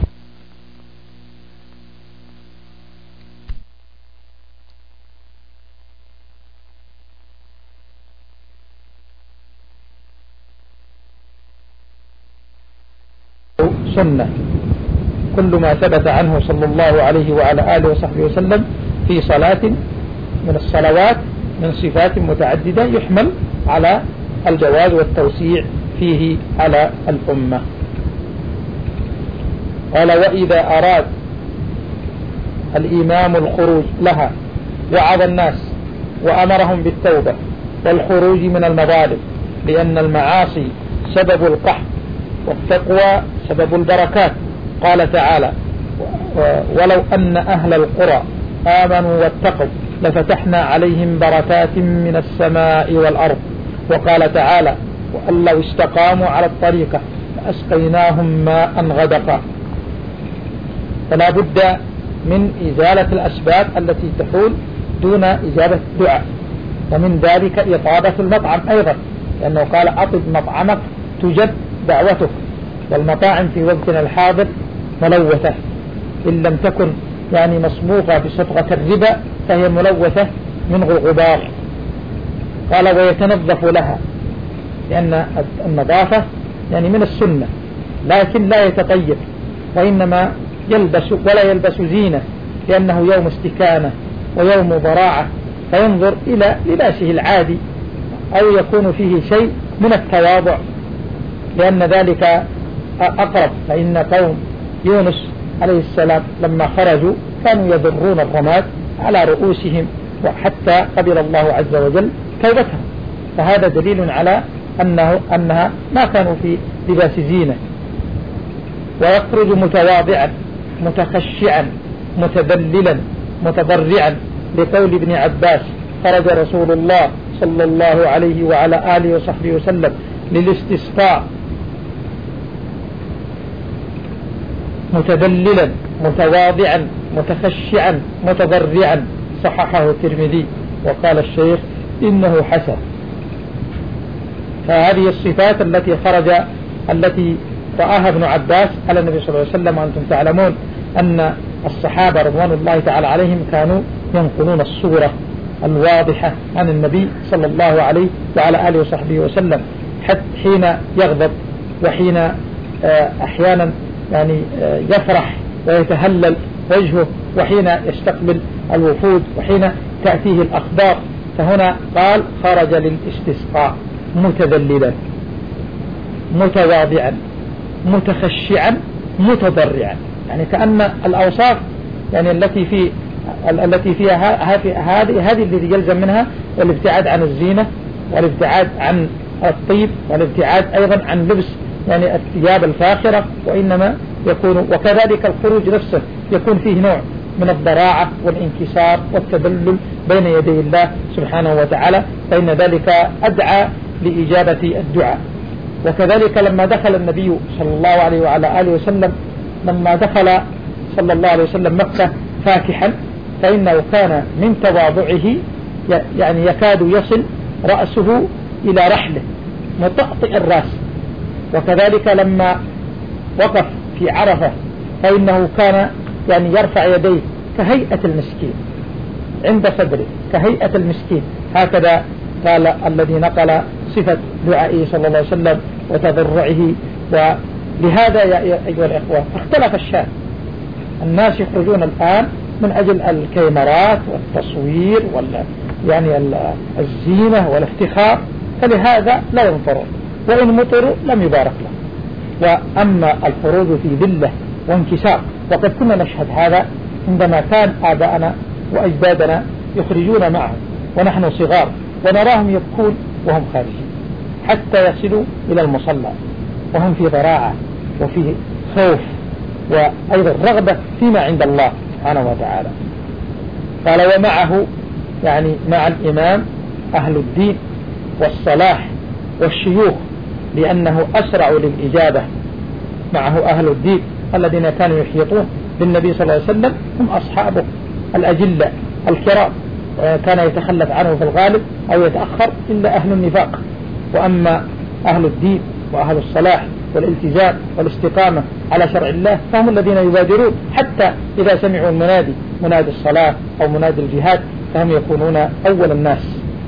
سنة، كل ما ثبت عنه صلى الله عليه وعلى آله وصحبه وسلم في صلاة من الصلوات من صفات متعددة يحمل على الجواز والتوسيع فيه على الأمة. قال: وإذا أراد الإمام الخروج لها وعظ الناس وأمرهم بالتوبة والخروج من المظالم، لأن المعاصي سبب القحط والتقوى سبب البركات. قال تعالى: ولو أن أهل القرى آمنوا واتقوا لفتحنا عليهم بركات من السماء والأرض. وقال تعالى: وأن لو استقاموا على الطريقة فأسقيناهم ماء غدقا. فلا بد من إزالة الأسباب التي تحول دون إجابة الدعاء، ومن ذلك إطابة المطعم أيضا، لأنه قال: أطب مطعمك تجب دعوتك. والمطاعم في وقتنا الحاضر ملوثة، إن لم تكن يعني مصبوغة بصبغة الربا فهي ملوثة من الغبار. قال: ويتنظف لها، لأن النظافة يعني من السنة، لكن لا يتطيب، وإنما يلبس ولا يلبس زينة، لأنه يوم استكانة ويوم ضراعة، فينظر إلى لباسه العادي، أو يكون فيه شيء من التواضع، لأن ذلك أقرب. فإن قوم يونس عليه السلام لما خرجوا كانوا يضرون الرماد على رؤوسهم، وحتى قبل الله عز وجل توبتهم، فهذا دليل على أنه أنها ما كانوا في لباس زينة. ويخرج متواضعا متخشعا متذللا متضرعا، لقول ابن عباس: خرج رسول الله صلى الله عليه وعلى آله وصحبه وسلم للاستسقاء متذللا متواضعا متخشعا متضرعا. صححه الترمذي، وقال الشيخ: إنه حسن. فهذه الصفات التي خرج التي رآها ابن عباس على النبي صلى الله عليه وسلم. وأنتم تعلمون أن الصحابة رضوان الله تعالى عليهم كانوا ينقلون الصورة الواضحة عن النبي صلى الله عليه وعلى آله وصحبه وسلم، حتى حين يغضب، وحين أحيانا يعني يفرح ويتهلل وجهه، وحين يستقبل الوفود، وحين تأتيه الأخبار. فهنا قال: خرج للاستسقاء متذللا متواضعا متخشعا متضرعا، يعني كأن الأوصاف يعني التي في التي فيها هذه هذه التي يلزم منها الابتعاد عن الزينة، والابتعاد عن الطيب، والابتعاد أيضا عن لبس يعني الثياب الفاخرة، وإنما يكون وكذلك الخروج نفسه يكون فيه نوع من الضراعة والانكسار والتذلل بين يدي الله سبحانه وتعالى، فإن ذلك أدعى لإجابة الدعاء. وكذلك لما دخل النبي صلى الله عليه وعلى آله وسلم لما دخل صلى الله عليه وسلم مكة فاكحا فإنه كان من تواضعه يعني يكاد يصل رأسه إلى رحله مطأطئ الرأس. وكذلك لما وقف في عرفة فإنه كان يعني يرفع يديه كهيئة المسكين عند صدره كهيئة المسكين. هكذا قال الذي نقل صفة دعائه صلى الله عليه وسلم وتضرعه. ولهذا يا أيها الإخوة اختلف الشأن. الناس يخرجون الآن من أجل الكاميرات والتصوير ولا يعني الزينة والافتخار، فلهذا لا ينفرون، وإن مطروا لم يبارك له. وأما الخروج في ذلة وانكسار، وقد كنا نشهد هذا عندما كان آباءنا وأجدادنا يخرجون معهم ونحن صغار ونراهم يبكون وهم خارجين حتى يصلوا إلى المصلى وهم في ضراعة وفي خوف وأيضا رغبة فيما عند الله سبحانه وتعالى. قال ومعه يعني مع الإمام أهل الدين والصلاح والشيوخ لأنه أسرع للإجابة. معه أهل الدين الذين كانوا يحيطون بالنبي صلى الله عليه وسلم هم أصحابه الأجلة الكرام، كان يتخلف عنه في الغالب أو يتأخر إلا أهل النفاق. وأما أهل الدين وأهل الصلاح والالتزام والاستقامة على شرع الله فهم الذين يبادرون، حتى إذا سمعوا المنادي منادي الصلاة أو منادي الجهاد فهم يكونون أول الناس.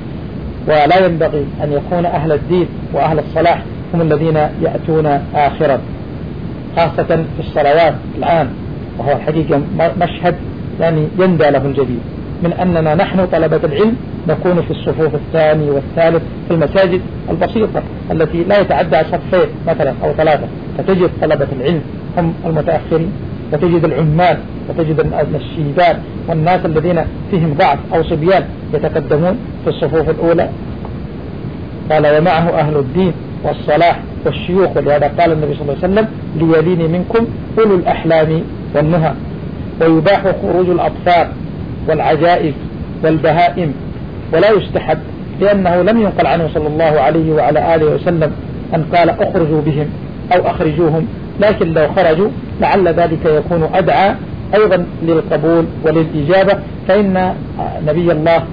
ولا ينبغي أن يكون أهل الدين وأهل الصلاح هم الذين يأتون آخرا، خاصة في الصلوات الآن، وهو الحقيقة مشهد يعني يندى له الجديد من أننا نحن طلبة العلم نكون في الصفوف الثاني والثالث في المساجد البسيطة التي لا يتعدى صفين مثلا أو ثلاثة، فتجد طلبة العلم هم المتأخرين، وتجد العمال، وتجد الشيبان والناس الذين فيهم ضعف أو صبيان يتقدمون في الصفوف الأولى. قال ومعه أهل الدين والصلاح والشيوخ، ولهذا قال النبي صلى الله عليه وسلم ليلين منكم أولو الأحلام والنهى. ويباح خروج الأطفال والعجائز والبهائم ولا يستحب، لأنه لم ينقل عنه صلى الله عليه وعلى آله وسلم أن قال أخرجوا بهم أو أخرجوهم، لكن لو خرجوا لعل ذلك يكون أدعى أيضا للقبول وللإجابة. فإن نبي الله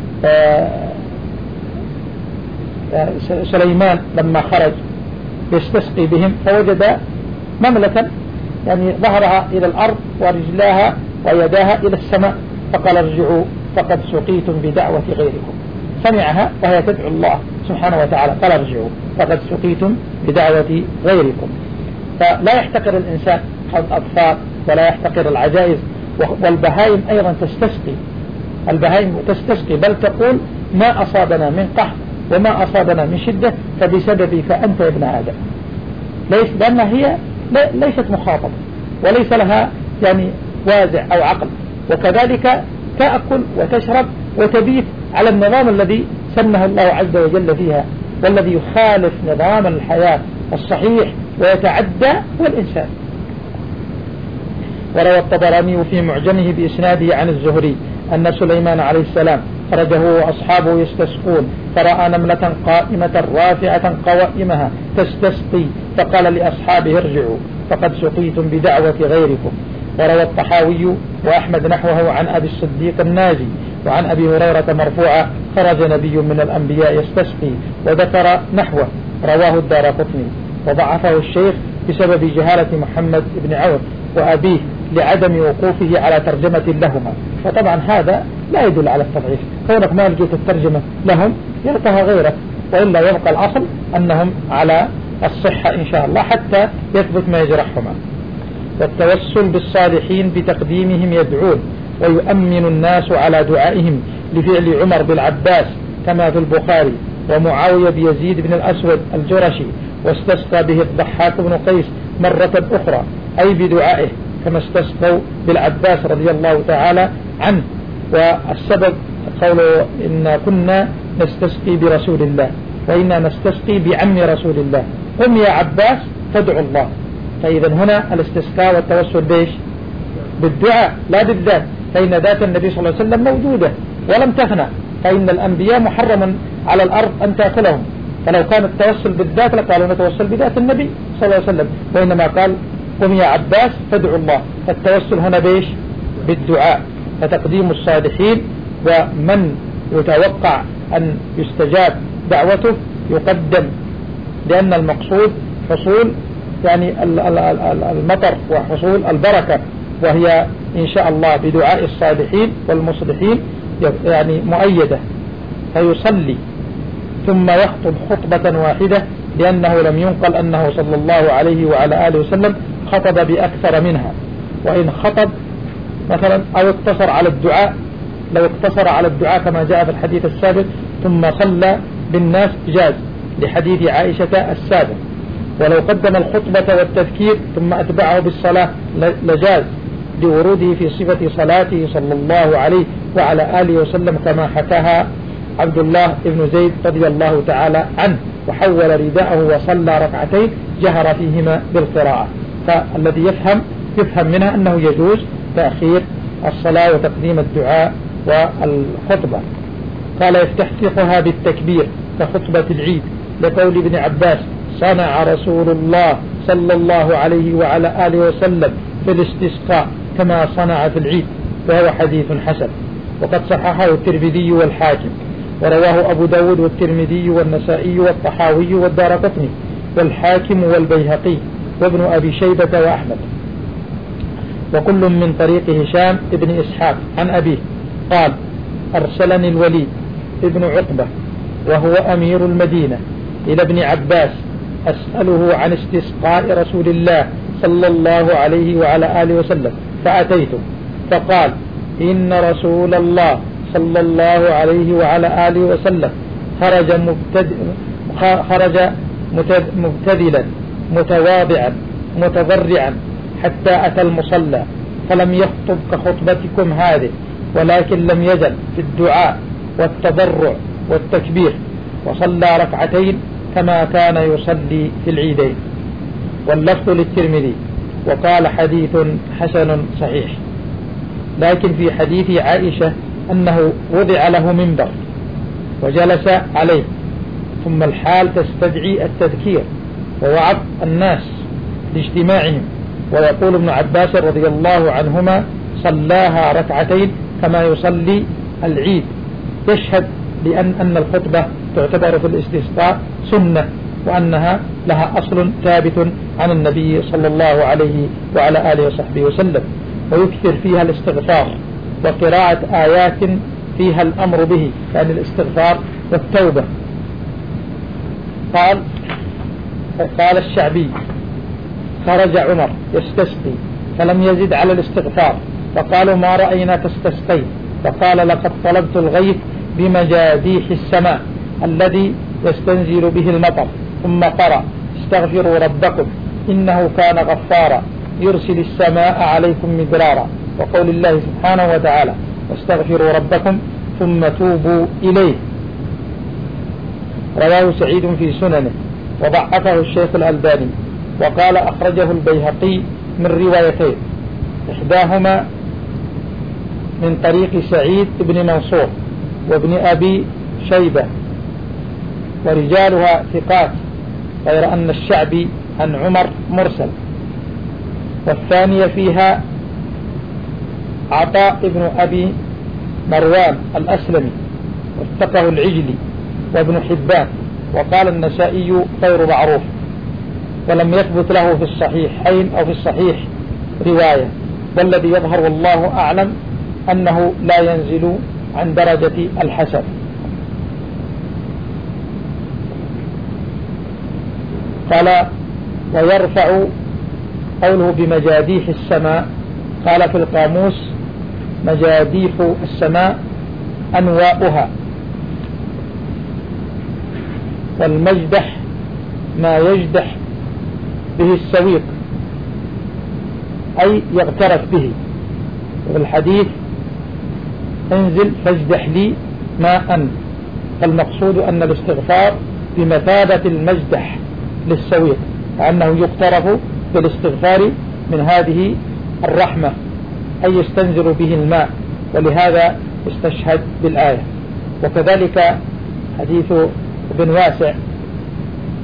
سليمان لما خرج يستسقي بهم فوجد مملكة يعني ظهرها إلى الأرض ورجلاها ويداها إلى السماء، فقال ارجعوا فقد سقيتم بدعوة غيركم. سمعها وهي تدعو الله سبحانه وتعالى، قال ارجعوا فقد سقيتم بدعوة غيركم. فلا يحتقر الإنسان الأطفال ولا يحتقر العجائز، والبهائم أيضا تستسقي، البهائم تستسقي بل تقول ما أصابنا من قحط وما أصابنا من شدة فبسببك أنت يا ابن آدم، ليس لأنها هي ليست مخاطبة وليس لها يعني وازع أو عقل، وكذلك تأكل وتشرب وتبيت على النظام الذي سنه الله عز وجل فيها، والذي يخالف نظام الحياة الصحيح ويتعدى هو الإنسان. وروى الطبراني في معجمه بإسناده عن الزهري أن سليمان عليه السلام خرجه وأصحابه يستسقون فرأى نملة قائمة رافعة قوائمها تستسقي فقال لأصحابه ارجعوا فقد سقيتم بدعوة غيركم. وروى الطحاوي وأحمد نحوه عن أبي الصديق الناجي وعن أبي هريرة مرفوعا خرج نبي من الأنبياء يستسقي، وذكر نحوه رواه الدارقطني وضعفه الشيخ بسبب جهالة محمد بن عوف وأبيه لعدم وقوفه على ترجمة لهما. فطبعا هذا لا يدل على التضعيف، كونك ما لقيت الترجمة لهم يلقاها غيرك، وإلا يبقى الأصل أنهم على الصحة إن شاء الله حتى يثبت ما يجرحهما. والتوسل بالصالحين بتقديمهم يدعون ويؤمن الناس على دعائهم لفعل عمر بالعباس كما في البخاري، ومعاوية بيزيد بن الأسود الجرشي، واستسقى به الضحاك بن قيس مرة أخرى أي بدعائه كما استسقوا بالعباس رضي الله تعالى عنه. والسبب قوله إن كنا نستسقي برسول الله وإنا نستسقي بعم رسول الله، قم يا عباس فادعوا الله. فإذا هنا الاستسقاء والتوسل بيش بالدعاء لا بالذات، فإن ذات النبي صلى الله عليه وسلم موجودة ولم تفنى، فإن الأنبياء محرما على الأرض أن تأكلهم، فلو كان التوسل بالذات لقالوا نتوسل بذات النبي صلى الله عليه وسلم، وإنما قال قم يا عباس فادعوا الله. فالتوسل هنا بيش؟ بالدعاء. فتقديم الصالحين ومن يتوقع أن يستجاب دعوته يقدم، لأن المقصود حصول يعني المطر وحصول البركة، وهي إن شاء الله بدعاء الصالحين والمصلحين يعني مؤيدة. فيصلي ثم يخطب خطبة واحدة، لأنه لم ينقل أنه صلى الله عليه وعلى آله وسلم خطب بأكثر منها. وإن خطب مثلا أو اقتصر على الدعاء، لو اقتصر على الدعاء كما جاء في الحديث السابق ثم صلى بالناس جاز، لحديث عائشة السابق. ولو قدم الخطبة والتذكير ثم أتبعه بالصلاة لجاز، لوروده في صفة صلاته صلى الله عليه وعلى آله وسلم كما حكاها عبد الله بن زيد رضي الله تعالى عنه، وحول رداءه وصلى ركعتين جهر فيهما بالقراءة. فالذي يفهم يفهم منها أنه يجوز تأخير الصلاة وتقديم الدعاء والخطبة. قال يفتتحها بالتكبير كخطبة العيد، لقول ابن عباس صنع رسول الله صلى الله عليه وعلى آله وسلم في الاستسقاء كما صنع في العيد، وهو حديث حسن. وقد صححه الترمذي والحاكم، ورواه أبو داود والترمذي والنسائي والطحاوي والدارقطني والحاكم والبيهقي وابن أبي شيبة وأحمد، وكل من طريق هشام ابن إسحاق عن أبيه قال أرسلني الوليد ابن عقبة وهو أمير المدينة إلى ابن عباس أسأله عن استسقاء رسول الله صلى الله عليه وعلى آله وسلم، فأتيته فقال إن رسول الله صلى الله عليه وعلى آله وسلم خرج مبتد خرج مبتذلا متواضعا متضرعا حتى أتى المصلى، فلم يخطب كخطبتكم هذه، ولكن لم يزل في الدعاء والتضرع والتكبير، وصلى ركعتين كما كان يصلي في العيدين. واللفظ للترمذي، وقال حديث حسن صحيح. لكن في حديث عائشة أنه وضع له منبر وجلس عليه، ثم الحال تستدعي التذكير ووعظ الناس لاجتماعهم. ويقول ابن عباس رضي الله عنهما صلاها ركعتين كما يصلي العيد، يشهد لأن أن الخطبة تعتبر في الاستسقاء سنة، وأنها لها أصل ثابت عن النبي صلى الله عليه وعلى آله وصحبه وسلم. ويكثر فيها الاستغفار وقراءة آيات فيها الأمر به، يعني الاستغفار والتوبة. قال قال الشعبي خرج عمر يستسقي فلم يزد على الاستغفار، فقالوا ما رأينا تستسقي، فقال لقد طلبت الغيث بمجاديح السماء الذي يستنزل به المطر، ثم قرأ استغفروا ربكم إنه كان غفارا يرسل السماء عليكم مدرارا، وقول الله سبحانه وتعالى واستغفروا ربكم ثم توبوا إليه. رواه سعيد في سننه وضعفه الشيخ الألباني، وقال أخرجه البيهقي من روايتين، إحداهما من طريق سعيد بن منصور وابن أبي شيبة ورجالها ثقات، غير أن الشعبي عن عمر مرسل. والثانية فيها عطاء بن أبي مروان الأسلمي واتقه العجلي وابن حبان، وقال النسائي غير معروف، ولم يثبت له في الصحيحين أو في الصحيح رواية. والذي يظهر والله أعلم أنه لا ينزل عن درجة الحسن. قال ويرفع قوله بمجاديح السماء، قال في القاموس مجاديح السماء أنواؤها، والمجدح ما يجدح به السويق أي يغترف به. وفي الحديث انزل فاجدح لي ماء، فالمقصود أن الاستغفار بمثابة المجدح للسويق، لأنه يقترف بالاستغفار من هذه الرحمة أي يستنزل به الماء، ولهذا استشهد بالآية. وكذلك حديث ابن واسع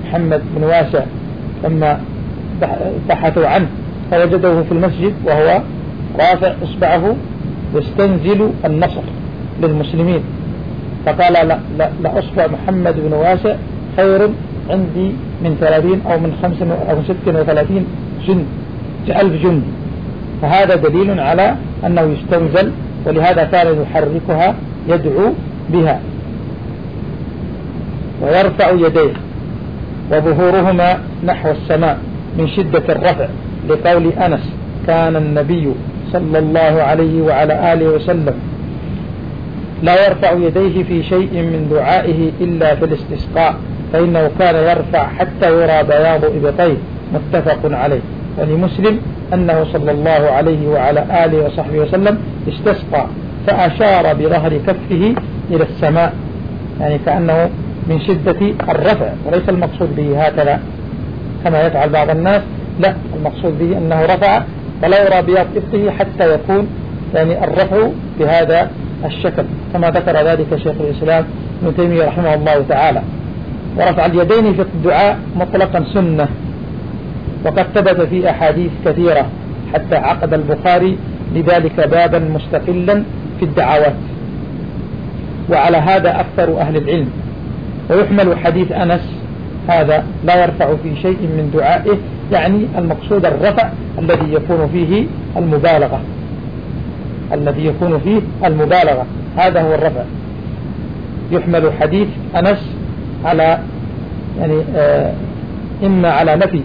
محمد بن واسع لما بحثوا عنه فوجدوه في المسجد وهو رافع إصبعه يستنزل النصر للمسلمين، فقال لا, لا, لا أصبع محمد بن واسع خير عندي من ثلاثين أو من خمس أو ست وثلاثين جند ألف جندي. فهذا دليل على أنه يستنزل، ولهذا كان يحركها يدعو بها ويرفع يديه وظهورهما نحو السماء من شدة الرفع، لقول أنس كان النبي صلى الله عليه وعلى آله وسلم لا يرفع يديه في شيء من دعائه إلا في الاستسقاء، فإنه كان يرفع حتى يرى بياض إبطيه، متفق عليه. ولمسلم أنه صلى الله عليه وعلى آله وصحبه وسلم استسقى فأشار بظهر كفه إلى السماء، يعني كأنه من شدة الرفع، وليس المقصود به هكذا كما يفعل بعض الناس، لا، المقصود به أنه رفع فلا يرى بياض كفه حتى يكون يعني الرفع بهذا الشكل، كما ذكر ذلك شيخ الإسلام ابن تيمية رحمه الله تعالى. ورفع اليدين في الدعاء مطلقا سنة، وقد ثبت في أحاديث كثيرة حتى عقد البخاري لذلك بابا مستقلا في الدعوات، وعلى هذا أكثر أهل العلم. ويحمل حديث أنس هذا لا يرفع في شيء من دعائه، يعني المقصود الرفع الذي يكون فيه المبالغة، الذي يكون فيه المبالغة هذا هو الرفع. يحمل حديث أنس على يعني آه إما على نفي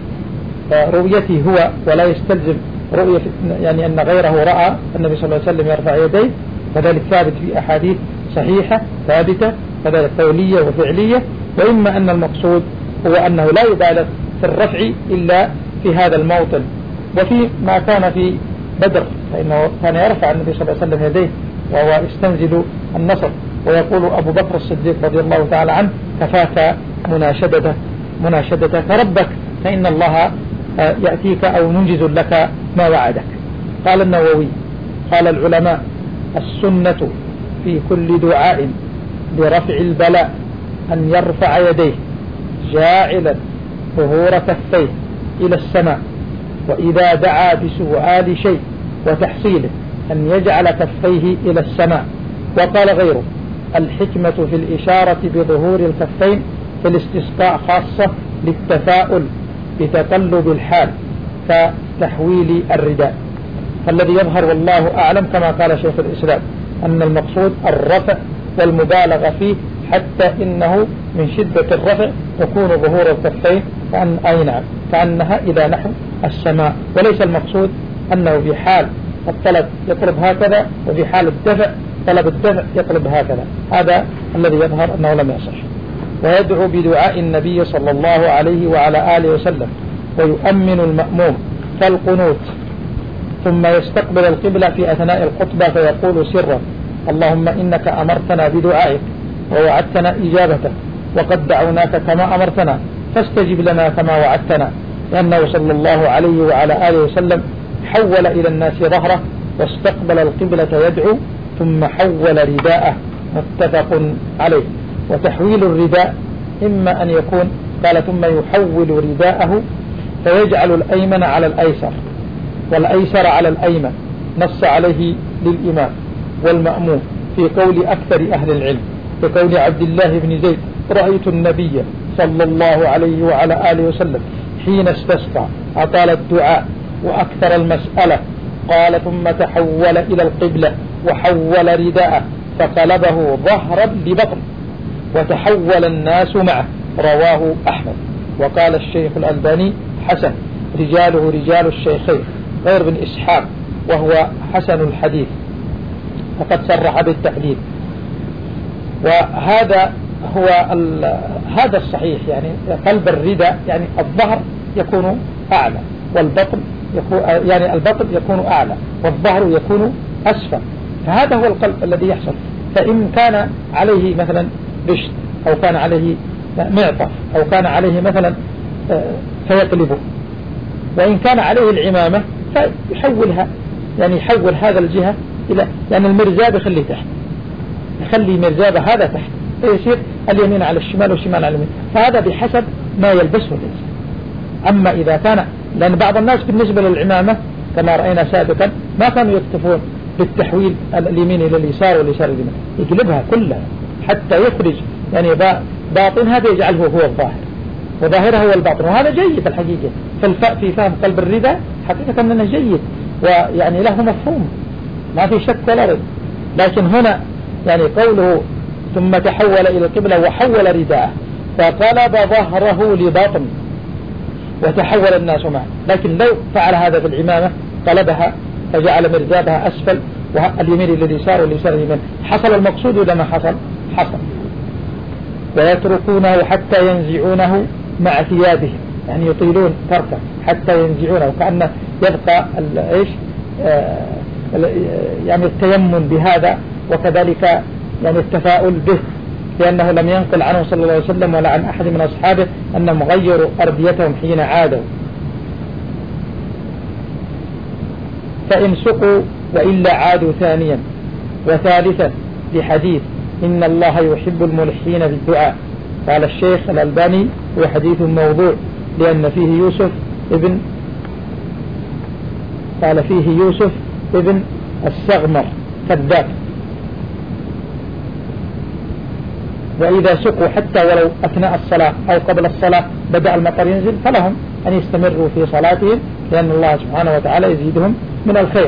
رؤيته هو ولا يستلزم رؤية، يعني أن غيره رأى النبي صلى الله عليه وسلم يرفع يديه، فذلك ثابت في أحاديث صحيحة ثابتة كذلك قولية وفعلية. وإما أن المقصود هو أنه لا يبالغ في الرفع إلا في هذا الموطن. وفي ما كان في بدر فإنه كان يرفع النبي صلى الله عليه وسلم يديه وهو يستنزل النصر، ويقول أبو بكر الصديق رضي الله تعالى عنه كفاك مناشدته مناشدتك ربك فإن الله يأتيك أو منجز لك ما وعدك. قال النووي قال العلماء السنة في كل دعاء برفع البلاء أن يرفع يديه جاعلا ظهور كفيه إلى السماء، وإذا دعا بسؤال شيء وتحصيله أن يجعل كفيه إلى السماء. وقال غيره الحكمة في الإشارة بظهور الكفين في الاستسقاء خاصة للتفاؤل بتقلب الحال كتحويل الرداء. فالذي يظهر والله أعلم كما قال شيخ الإسلام أن المقصود الرفع والمبالغة فيه، حتى إنه من شدة الرفع يكون ظهور الكفين كأن أي نعم كأنها إلى نحو السماء، وليس المقصود أنه في حال الطلب يطلب هكذا وفي حال الدفع طلب الدفع يطلب هكذا. هذا الذي يظهر أنه لم يصح. ويدعو بدعاء النبي صلى الله عليه وعلى آله وسلم ويؤمن المأموم كالقنوت، ثم يستقبل القبلة في أثناء الخطبة فيقول سرا اللهم إنك أمرتنا بدعائك ووعدتنا إجابتك وقد دعوناك كما أمرتنا فاستجب لنا كما وعدتنا، لأنه صلى الله عليه وعلى آله وسلم حول إلى الناس ظهره واستقبل القبلة يدعو ثم حول رداءه، متفق عليه. وتحويل الرداء إما أن يكون قال ثم يحول رداءه فيجعل الأيمن على الأيسر والأيسر على الأيمن، نص عليه للإمام والمأموم في قول أكثر أهل العلم، في قول عبد الله بن زيد رأيت النبي صلى الله عليه وعلى آله وسلم حين استسقى أطال الدعاء وأكثر المسألة، قال ثم تحول إلى القبلة وحول رداءه فقلبه ظهرا لبطن وتحول الناس معه، رواه أحمد. وقال الشيخ الألباني حسن، رجاله رجال الشيخين غير بن إسحاق وهو حسن الحديث، فقد صرح بالتحديث. وهذا هو هذا الصحيح، يعني قلب الرداء يعني الظهر يكون أعلى والبطن يكون يعني البطن يكون أعلى والظهر يكون أسفل، فهذا هو القلب الذي يحصل. فإن كان عليه مثلا رشد أو كان عليه معطف أو كان عليه مثلا فيقلبه، وإن كان عليه العمامة فيحولها، يعني يحول هذا الجهة إلى، يعني المرزاب يخليه تحت، يخلي مرزاب هذا تحت فيصير اليمين على الشمال والشمال على اليمين، فهذا بحسب ما يلبسه الإنسان. أما إذا كان، لأن بعض الناس بالنسبة للعمامة كما رأينا سابقا ما كانوا يكتفون بالتحويل اليمين إلى اليسار واليسار اليمين، يقلبها كلها حتى يخرج يعني باطنها فيجعله هو الظاهر وظاهره هو الباطن، وهذا جيد الحقيقة في فهم قلب الرداء حقيقة أنه جيد ويعني له مفهوم ما في شك ولا ريب. لكن هنا يعني قوله ثم تحول إلى القبلة وحول رداءه فقلب ظهره لباطن وتحول الناس معه. لكن لو فعل هذا في العمامة قلبها فجعل مرزابها أسفل واليمين لليسار واليسار اليمين، حصل المقصود ولا ما حصل؟ حصل. ويتركونه حتى ينزعونه مع ثيابهم، يعني يطيلون تركه حتى ينزعونه، كأنه يبقى ايش آه يعني التيمم بهذا، وكذلك يعني التفاؤل به، لأنه لم ينقل عنه صلى الله عليه وسلم ولا عن أحد من أصحابه أنهم غيروا أرديتهم حين عادوا. فإن سقوا وإلا عادوا ثانيا وثالثا لحديث إن الله يحب الملحين في الدعاء. قال الشيخ الألباني هو حديث موضوع لأن فيه يوسف ابن قال فيه يوسف ابن السغمر كذاب. وإذا سقوا حتى ولو أثناء الصلاة أو قبل الصلاة بدأ المطر ينزل فلهم أن يستمروا في صلاتهم، لأن الله سبحانه وتعالى يزيدهم من الخير.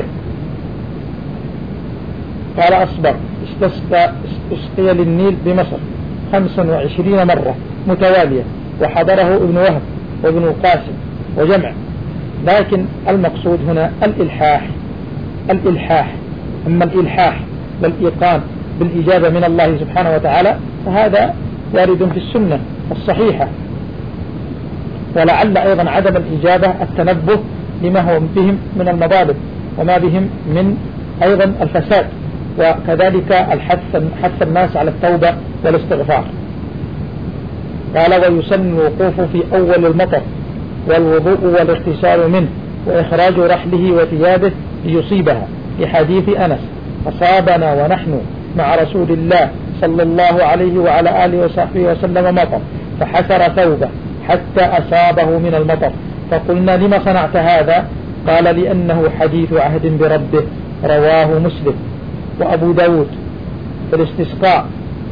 قال أصبر استسقى اسقي للنيل بمصر خمس وعشرين مرة متوالية، وحضره ابن وهب وابن القاسم وجمع. لكن المقصود هنا الإلحاح الإلحاح أما الإلحاح والإيقان بالإجابة من الله سبحانه وتعالى فهذا وارد في السنة الصحيحة. ولعل أيضا عدم الإجابة التنبه لما هو بهم من المضالب وما بهم من أيضا الفساد، وكذلك الحث حث الناس على التوبة والاستغفار. قال ويسن الوقوف في أول المطر والوضوء والاغتسال منه وإخراج رحله وثيابه ليصيبها، في حديث أنس أصابنا ونحن مع رسول الله صلى الله عليه وعلى آله وصحبه وسلم مطر فحسر ثوبه حتى أصابه من المطر، فقلنا لما صنعت هذا؟ قال لأنه حديث عهد بربه، رواه مسلم وأبو داود في الاستسقاء.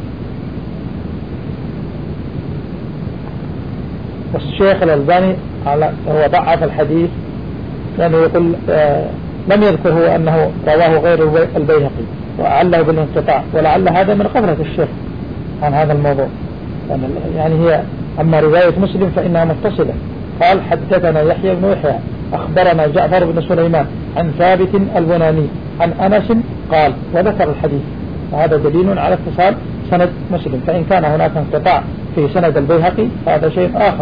والشيخ الألباني هو ضعف الحديث لأنه يقول آه لم يذكر هو أنه رواه غير البيهقي وأعله بالانقطاع، ولعل هذا من غفلة الشيخ عن هذا الموضوع. يعني هي أما رواية مسلم فإنها متصلة. قال حدثنا يحيى بن يحيى أخبرنا جعفر بن سليمان عن ثابت البناني عن أنس قال، وذكر الحديث، وهذا دليل على اتصال سند مسلم. فإن كان هناك انقطاع في سند البيهقي فهذا شيء آخر،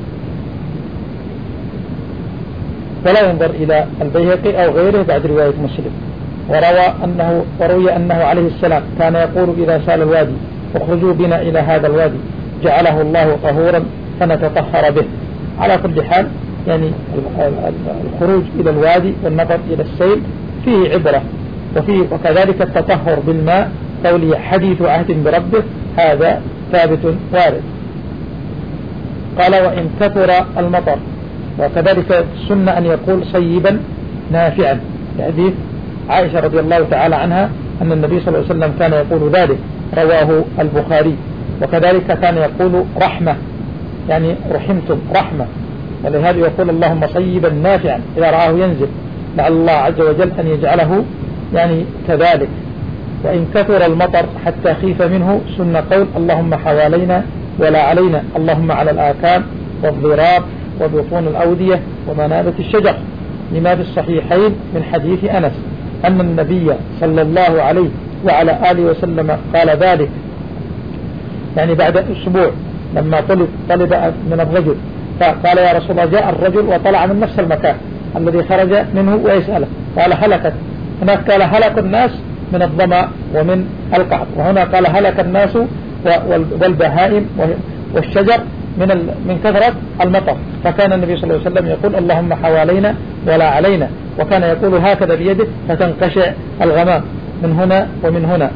ولا ينظر إلى البيهقي أو غيره بعد رواية مسلم. وروى أنه وروي أنه عليه السلام كان يقول إذا سال الوادي اخرجوا بنا إلى هذا الوادي جعله الله طهورا فنتطهر به. على كل حال يعني الخروج إلى الوادي والنظر إلى السيل فيه عبرة، وفيه وكذلك التطهر بالماء قولي حديث عهد بربه هذا ثابت وارد. قال وإن كثر المطر، وكذلك السنة أن يقول صيبا نافعا، حديث عائشة رضي الله تعالى عنها أن النبي صلى الله عليه وسلم كان يقول ذلك، رواه البخاري. وكذلك كان يقول رحمة، يعني رحمتم رحمة، ولهذا يقول اللهم صيبا نافعا إذا رآه ينزل، لعل الله عز وجل أن يجعله يعني كذلك. وإن كثر المطر حتى خيف منه سن قول اللهم حوالينا ولا علينا، اللهم على الآكام والضراب وبطون الأودية ومنابت الشجر، لما في الصحيحين من حديث أنس أن النبي صلى الله عليه وعلى آله وسلم قال ذلك، يعني بعد أسبوع لما طلب طلب من الرجل فقال يا رسول الله جاء الرجل وطلع من نفس المكان الذي خرج منه ويسأله، قال هلكت، هناك قال هلك الناس من الظمأ ومن القحط، وهنا قال هلك الناس والبهائم والشجر من من كثرة المطر. فكان النبي صلى الله عليه وسلم يقول اللهم حوالينا ولا علينا، وكان يقول هكذا بيده فتنقشع الغمام من هنا ومن هنا.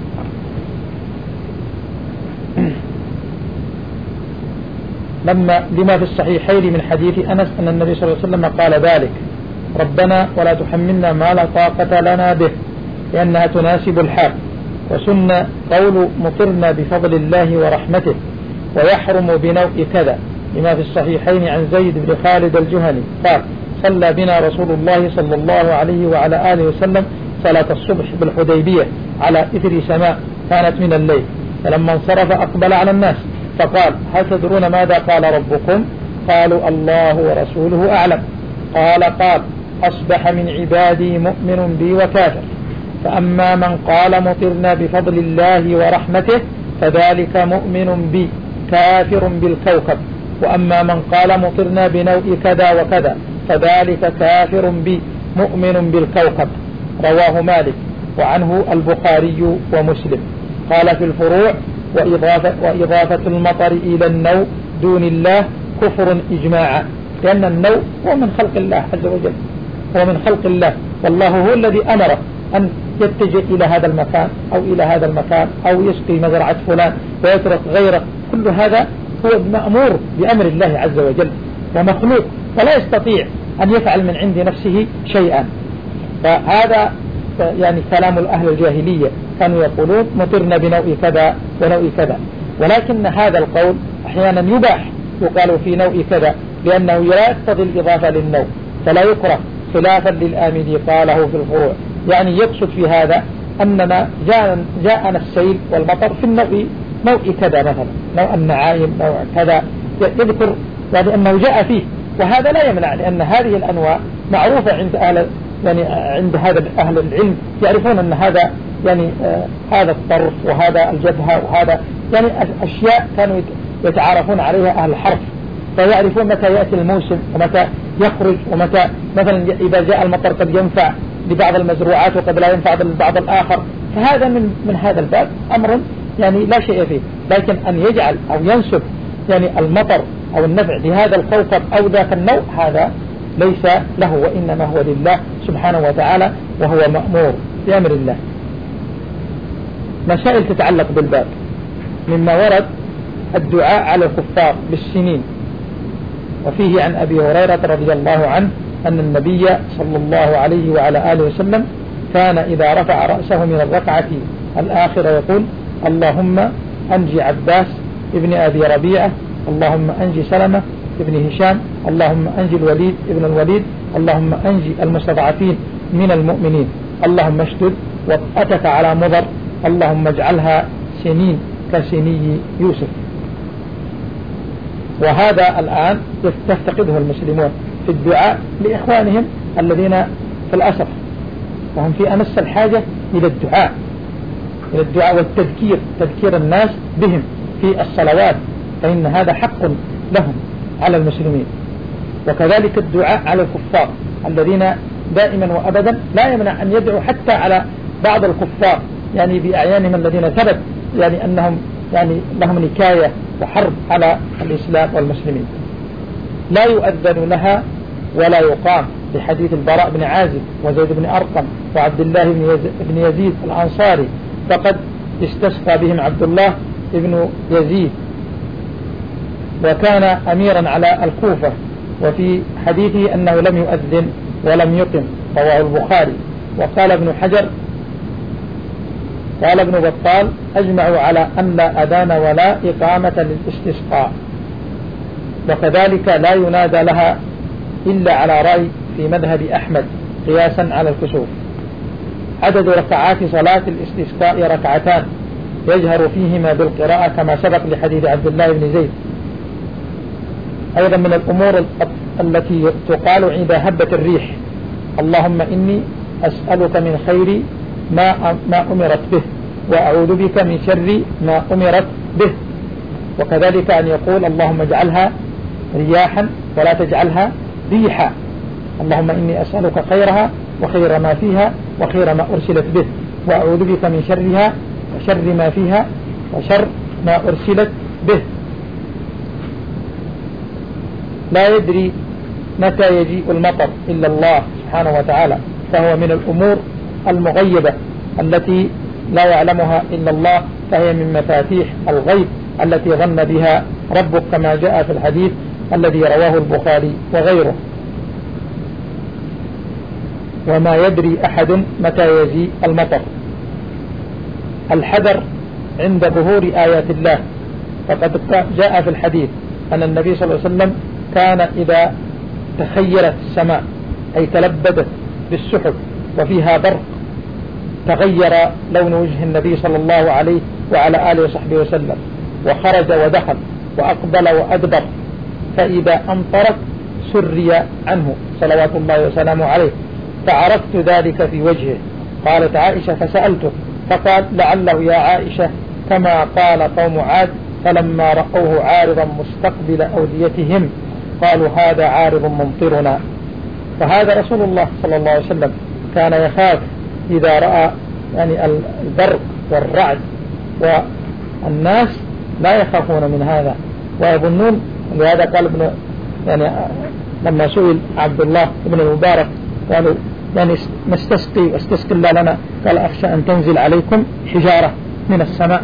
لما لما في الصحيحين من حديث أنس أن النبي صلى الله عليه وسلم قال ذلك: ربنا ولا تحملنا ما لا طاقة لنا به، لأنها تناسب الحال. وسن قول مطرنا بفضل الله ورحمته، ويحرم بنوء كذا، لما في الصحيحين عن زيد بن خالد الجهني قال: صلى بنا رسول الله صلى الله عليه وعلى آله وسلم صلاة الصبح بالحديبية على إثر سماء كانت من الليل، فلما انصرف أقبل على الناس فقال: هل تدرون ماذا قال ربكم؟ قالوا: الله ورسوله أعلم. قال قال أصبح من عبادي مؤمن بي وكافر، فأما من قال مطرنا بفضل الله ورحمته فذلك مؤمن بي كافر بالكوكب، وأما من قال مطرنا بنوء كذا وكذا فذلك كافر بي مؤمن بالكوكب. رواه مالك، وعنه البخاري ومسلم. قال في الفروع: وإضافة, وإضافة المطر إلى النوء دون الله كفر إجماعا، لأن النوء هو من خلق الله عز وجل، هو من خلق الله، والله هو الذي أمره أن يتجه إلى هذا المكان أو إلى هذا المكان أو يسقي مزرعة فلان ويترك غيره. كل هذا هو مأمور بأمر الله عز وجل ومخلوق، ولا يستطيع أن يفعل من عند نفسه شيئا. فهذا يعني كلام الأهل الجاهلية، كانوا يقولون مطرنا بنوء كذا ونوء كذا، ولكن هذا القول أحيانا يباح، يقال في نوء كذا، لأنه لا يقتضي الإضافة للنوء فلا يكره، خلافا للآمدي قاله في الفروع. يعني يقصد في هذا أننا جاءنا السيل والمطر في النوء نوء كذا، مثلا نوع النعائم، نوع كذا، يذكر يعني أنه جاء فيه، وهذا لا يمنع، لأن هذه الأنواع معروفة عند أهل يعني عند هذا أهل العلم، يعرفون أن هذا يعني آه هذا الطرف وهذا الجبهة وهذا يعني أشياء كانوا يتعارفون عليها أهل الحرف، فيعرفون متى يأتي الموسم ومتى يخرج، ومتى مثلا إذا جاء المطر قد ينفع لبعض المزروعات وقد لا ينفع للبعض الآخر. فهذا من من هذا الباب أمر يعني لا شيء فيه، لكن أن يجعل أو ينسب يعني المطر أو النفع لهذا الكوكب أو ذاك النوع، هذا ليس له، وإنما هو لله سبحانه وتعالى، وهو مأمور بأمر الله. مسائل تتعلق بالباب: مما ورد الدعاء على الكفار بالسنين، وفيه عن أبي هريرة رضي الله عنه أن النبي صلى الله عليه وعلى آله وسلم كان إذا رفع رأسه من الركعة الآخرة يقول: اللهم أنجي عباس ابن أبي ربيعة، اللهم أنجي سلمة ابن هشام، اللهم أنجي الوليد ابن الوليد، اللهم أنجي المستضعفين من المؤمنين، اللهم اشدد وطأتك على مضر، اللهم اجعلها سنين كسني يوسف. وهذا الآن يفتقده المسلمون في الدعاء لإخوانهم الذين في الأسر، وهم في أمس الحاجة إلى الدعاء إلى الدعاء والتذكير، تذكير الناس بهم في الصلوات، فإن هذا حق لهم على المسلمين. وكذلك الدعاء على الكفار الذين دائما وأبدا لا يمنع أن يدعوا حتى على بعض الكفار، يعني بأعيانهم الذين ثبت يعني أنهم يعني لهم نكاية وحرب على الإسلام والمسلمين. لا يؤذن لها ولا يقام، لحديث البراء بن عازب وزيد بن أرقم وعبد الله بن يزيد الأنصاري، فقد استسقى بهم عبد الله بن يزيد وكان أميرا على الكوفة، وفي حديثه أنه لم يؤذن ولم يقم، رواه البخاري. وقال ابن حجر قال ابن بطال: أجمعوا على أن لا أذان ولا إقامة للاستسقاء. وكذلك لا ينادى لها إلا على رأي في مذهب أحمد قياسا على الكسوف. عدد ركعات صلاة الاستسقاء ركعتان يجهر فيهما بالقراءة كما سبق لحديث عبد الله بن زيد. أيضا من الأمور التي تقال عند هبة الريح: اللهم إني أسألك من خير ما ما أمرت به وأعوذ بك من شر ما أمرت به. وكذلك أن يقول: اللهم اجعلها رياحا ولا تجعلها ريحا، اللهم إني أسألك خيرها وخير ما فيها وخير ما أرسلت به، وأعوذ بك من شرها وشر ما فيها وشر ما أرسلت به. لا يدري متى يجيء المطر إلا الله سبحانه وتعالى، فهو من الأمور المغيبة التي لا يعلمها إلا الله، فهي من مفاتيح الغيب التي ظن بها ربك كما جاء في الحديث الذي رواه البخاري وغيره. وما يدري أحد متى يجيء المطر. الحذر عند ظهور آيات الله، فقد جاء في الحديث أن النبي صلى الله عليه وسلم كان إذا تخيلت السماء أي تلبدت بالسحب وفيها برق تغير لون وجه النبي صلى الله عليه وعلى آله وصحبه وسلم، وخرج ودخل وأقبل وأدبر، فإذا أمطرت سري عنه صلوات الله وسلامه عليه، فعرفت ذلك في وجهه. قالت عائشة فسألته فقال لعله يا عائشة كما قال قوم عاد فلما رأوه عارضا مستقبل أوديتهم قالوا هذا عارض ممطرنا. فهذا رسول الله صلى الله عليه وسلم كان يخاف إذا رأى يعني البرق والرعد، والناس لا يخافون من هذا ويظنون. لهذا قال ابن يعني لما سئل عبد الله بن المبارك قالوا يعني نستسقي واستسقي الله لنا، قال أخشى أن تنزل عليكم حجارة من السماء.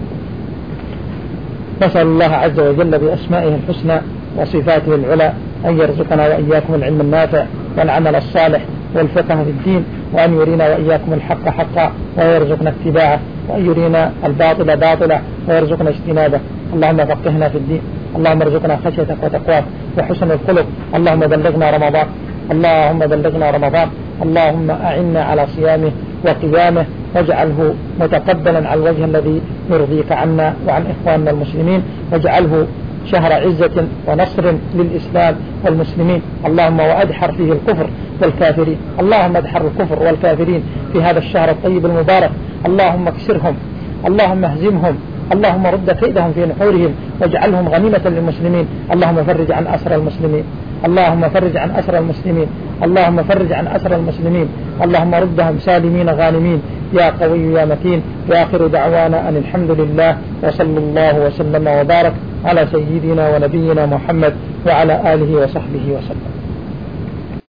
نسأل الله عز وجل بأسمائه الحسنى وصفاته العلى أن يرزقنا وإياكم العلم النافع والعمل الصالح والفقه في الدين، وأن يرينا وإياكم الحق حقا ويرزقنا اتباعه، وأن يرينا الباطل باطلا ويرزقنا اجتنابه. اللهم فقهنا في الدين، اللهم ارزقنا خشيتك وتقواك وحسن الخلق. اللهم بلغنا رمضان، اللهم بلغنا رمضان، اللهم أعنا على صيامه وقيامه، واجعله متقبلا على الوجه الذي يرضيك عنا وعن إخواننا المسلمين، واجعله شهر عزة ونصر للإسلام والمسلمين. اللهم وأدحر فيه الكفر والكافرين، اللهم ادحر الكفر والكافرين في هذا الشهر الطيب المبارك. اللهم اكسرهم، اللهم اهزمهم، اللهم رد كيدهم في نحورهم واجعلهم غنيمة للمسلمين. اللهم فرج عن أسر المسلمين، اللهم فرج عن أسر المسلمين، اللهم فرج عن أسر المسلمين، اللهم ردهم سالمين غانمين يا قوي يا متين. وآخر دعوانا أن الحمد لله، وصلى الله وسلم وبارك على سيدنا ونبينا محمد وعلى آله وصحبه وسلم.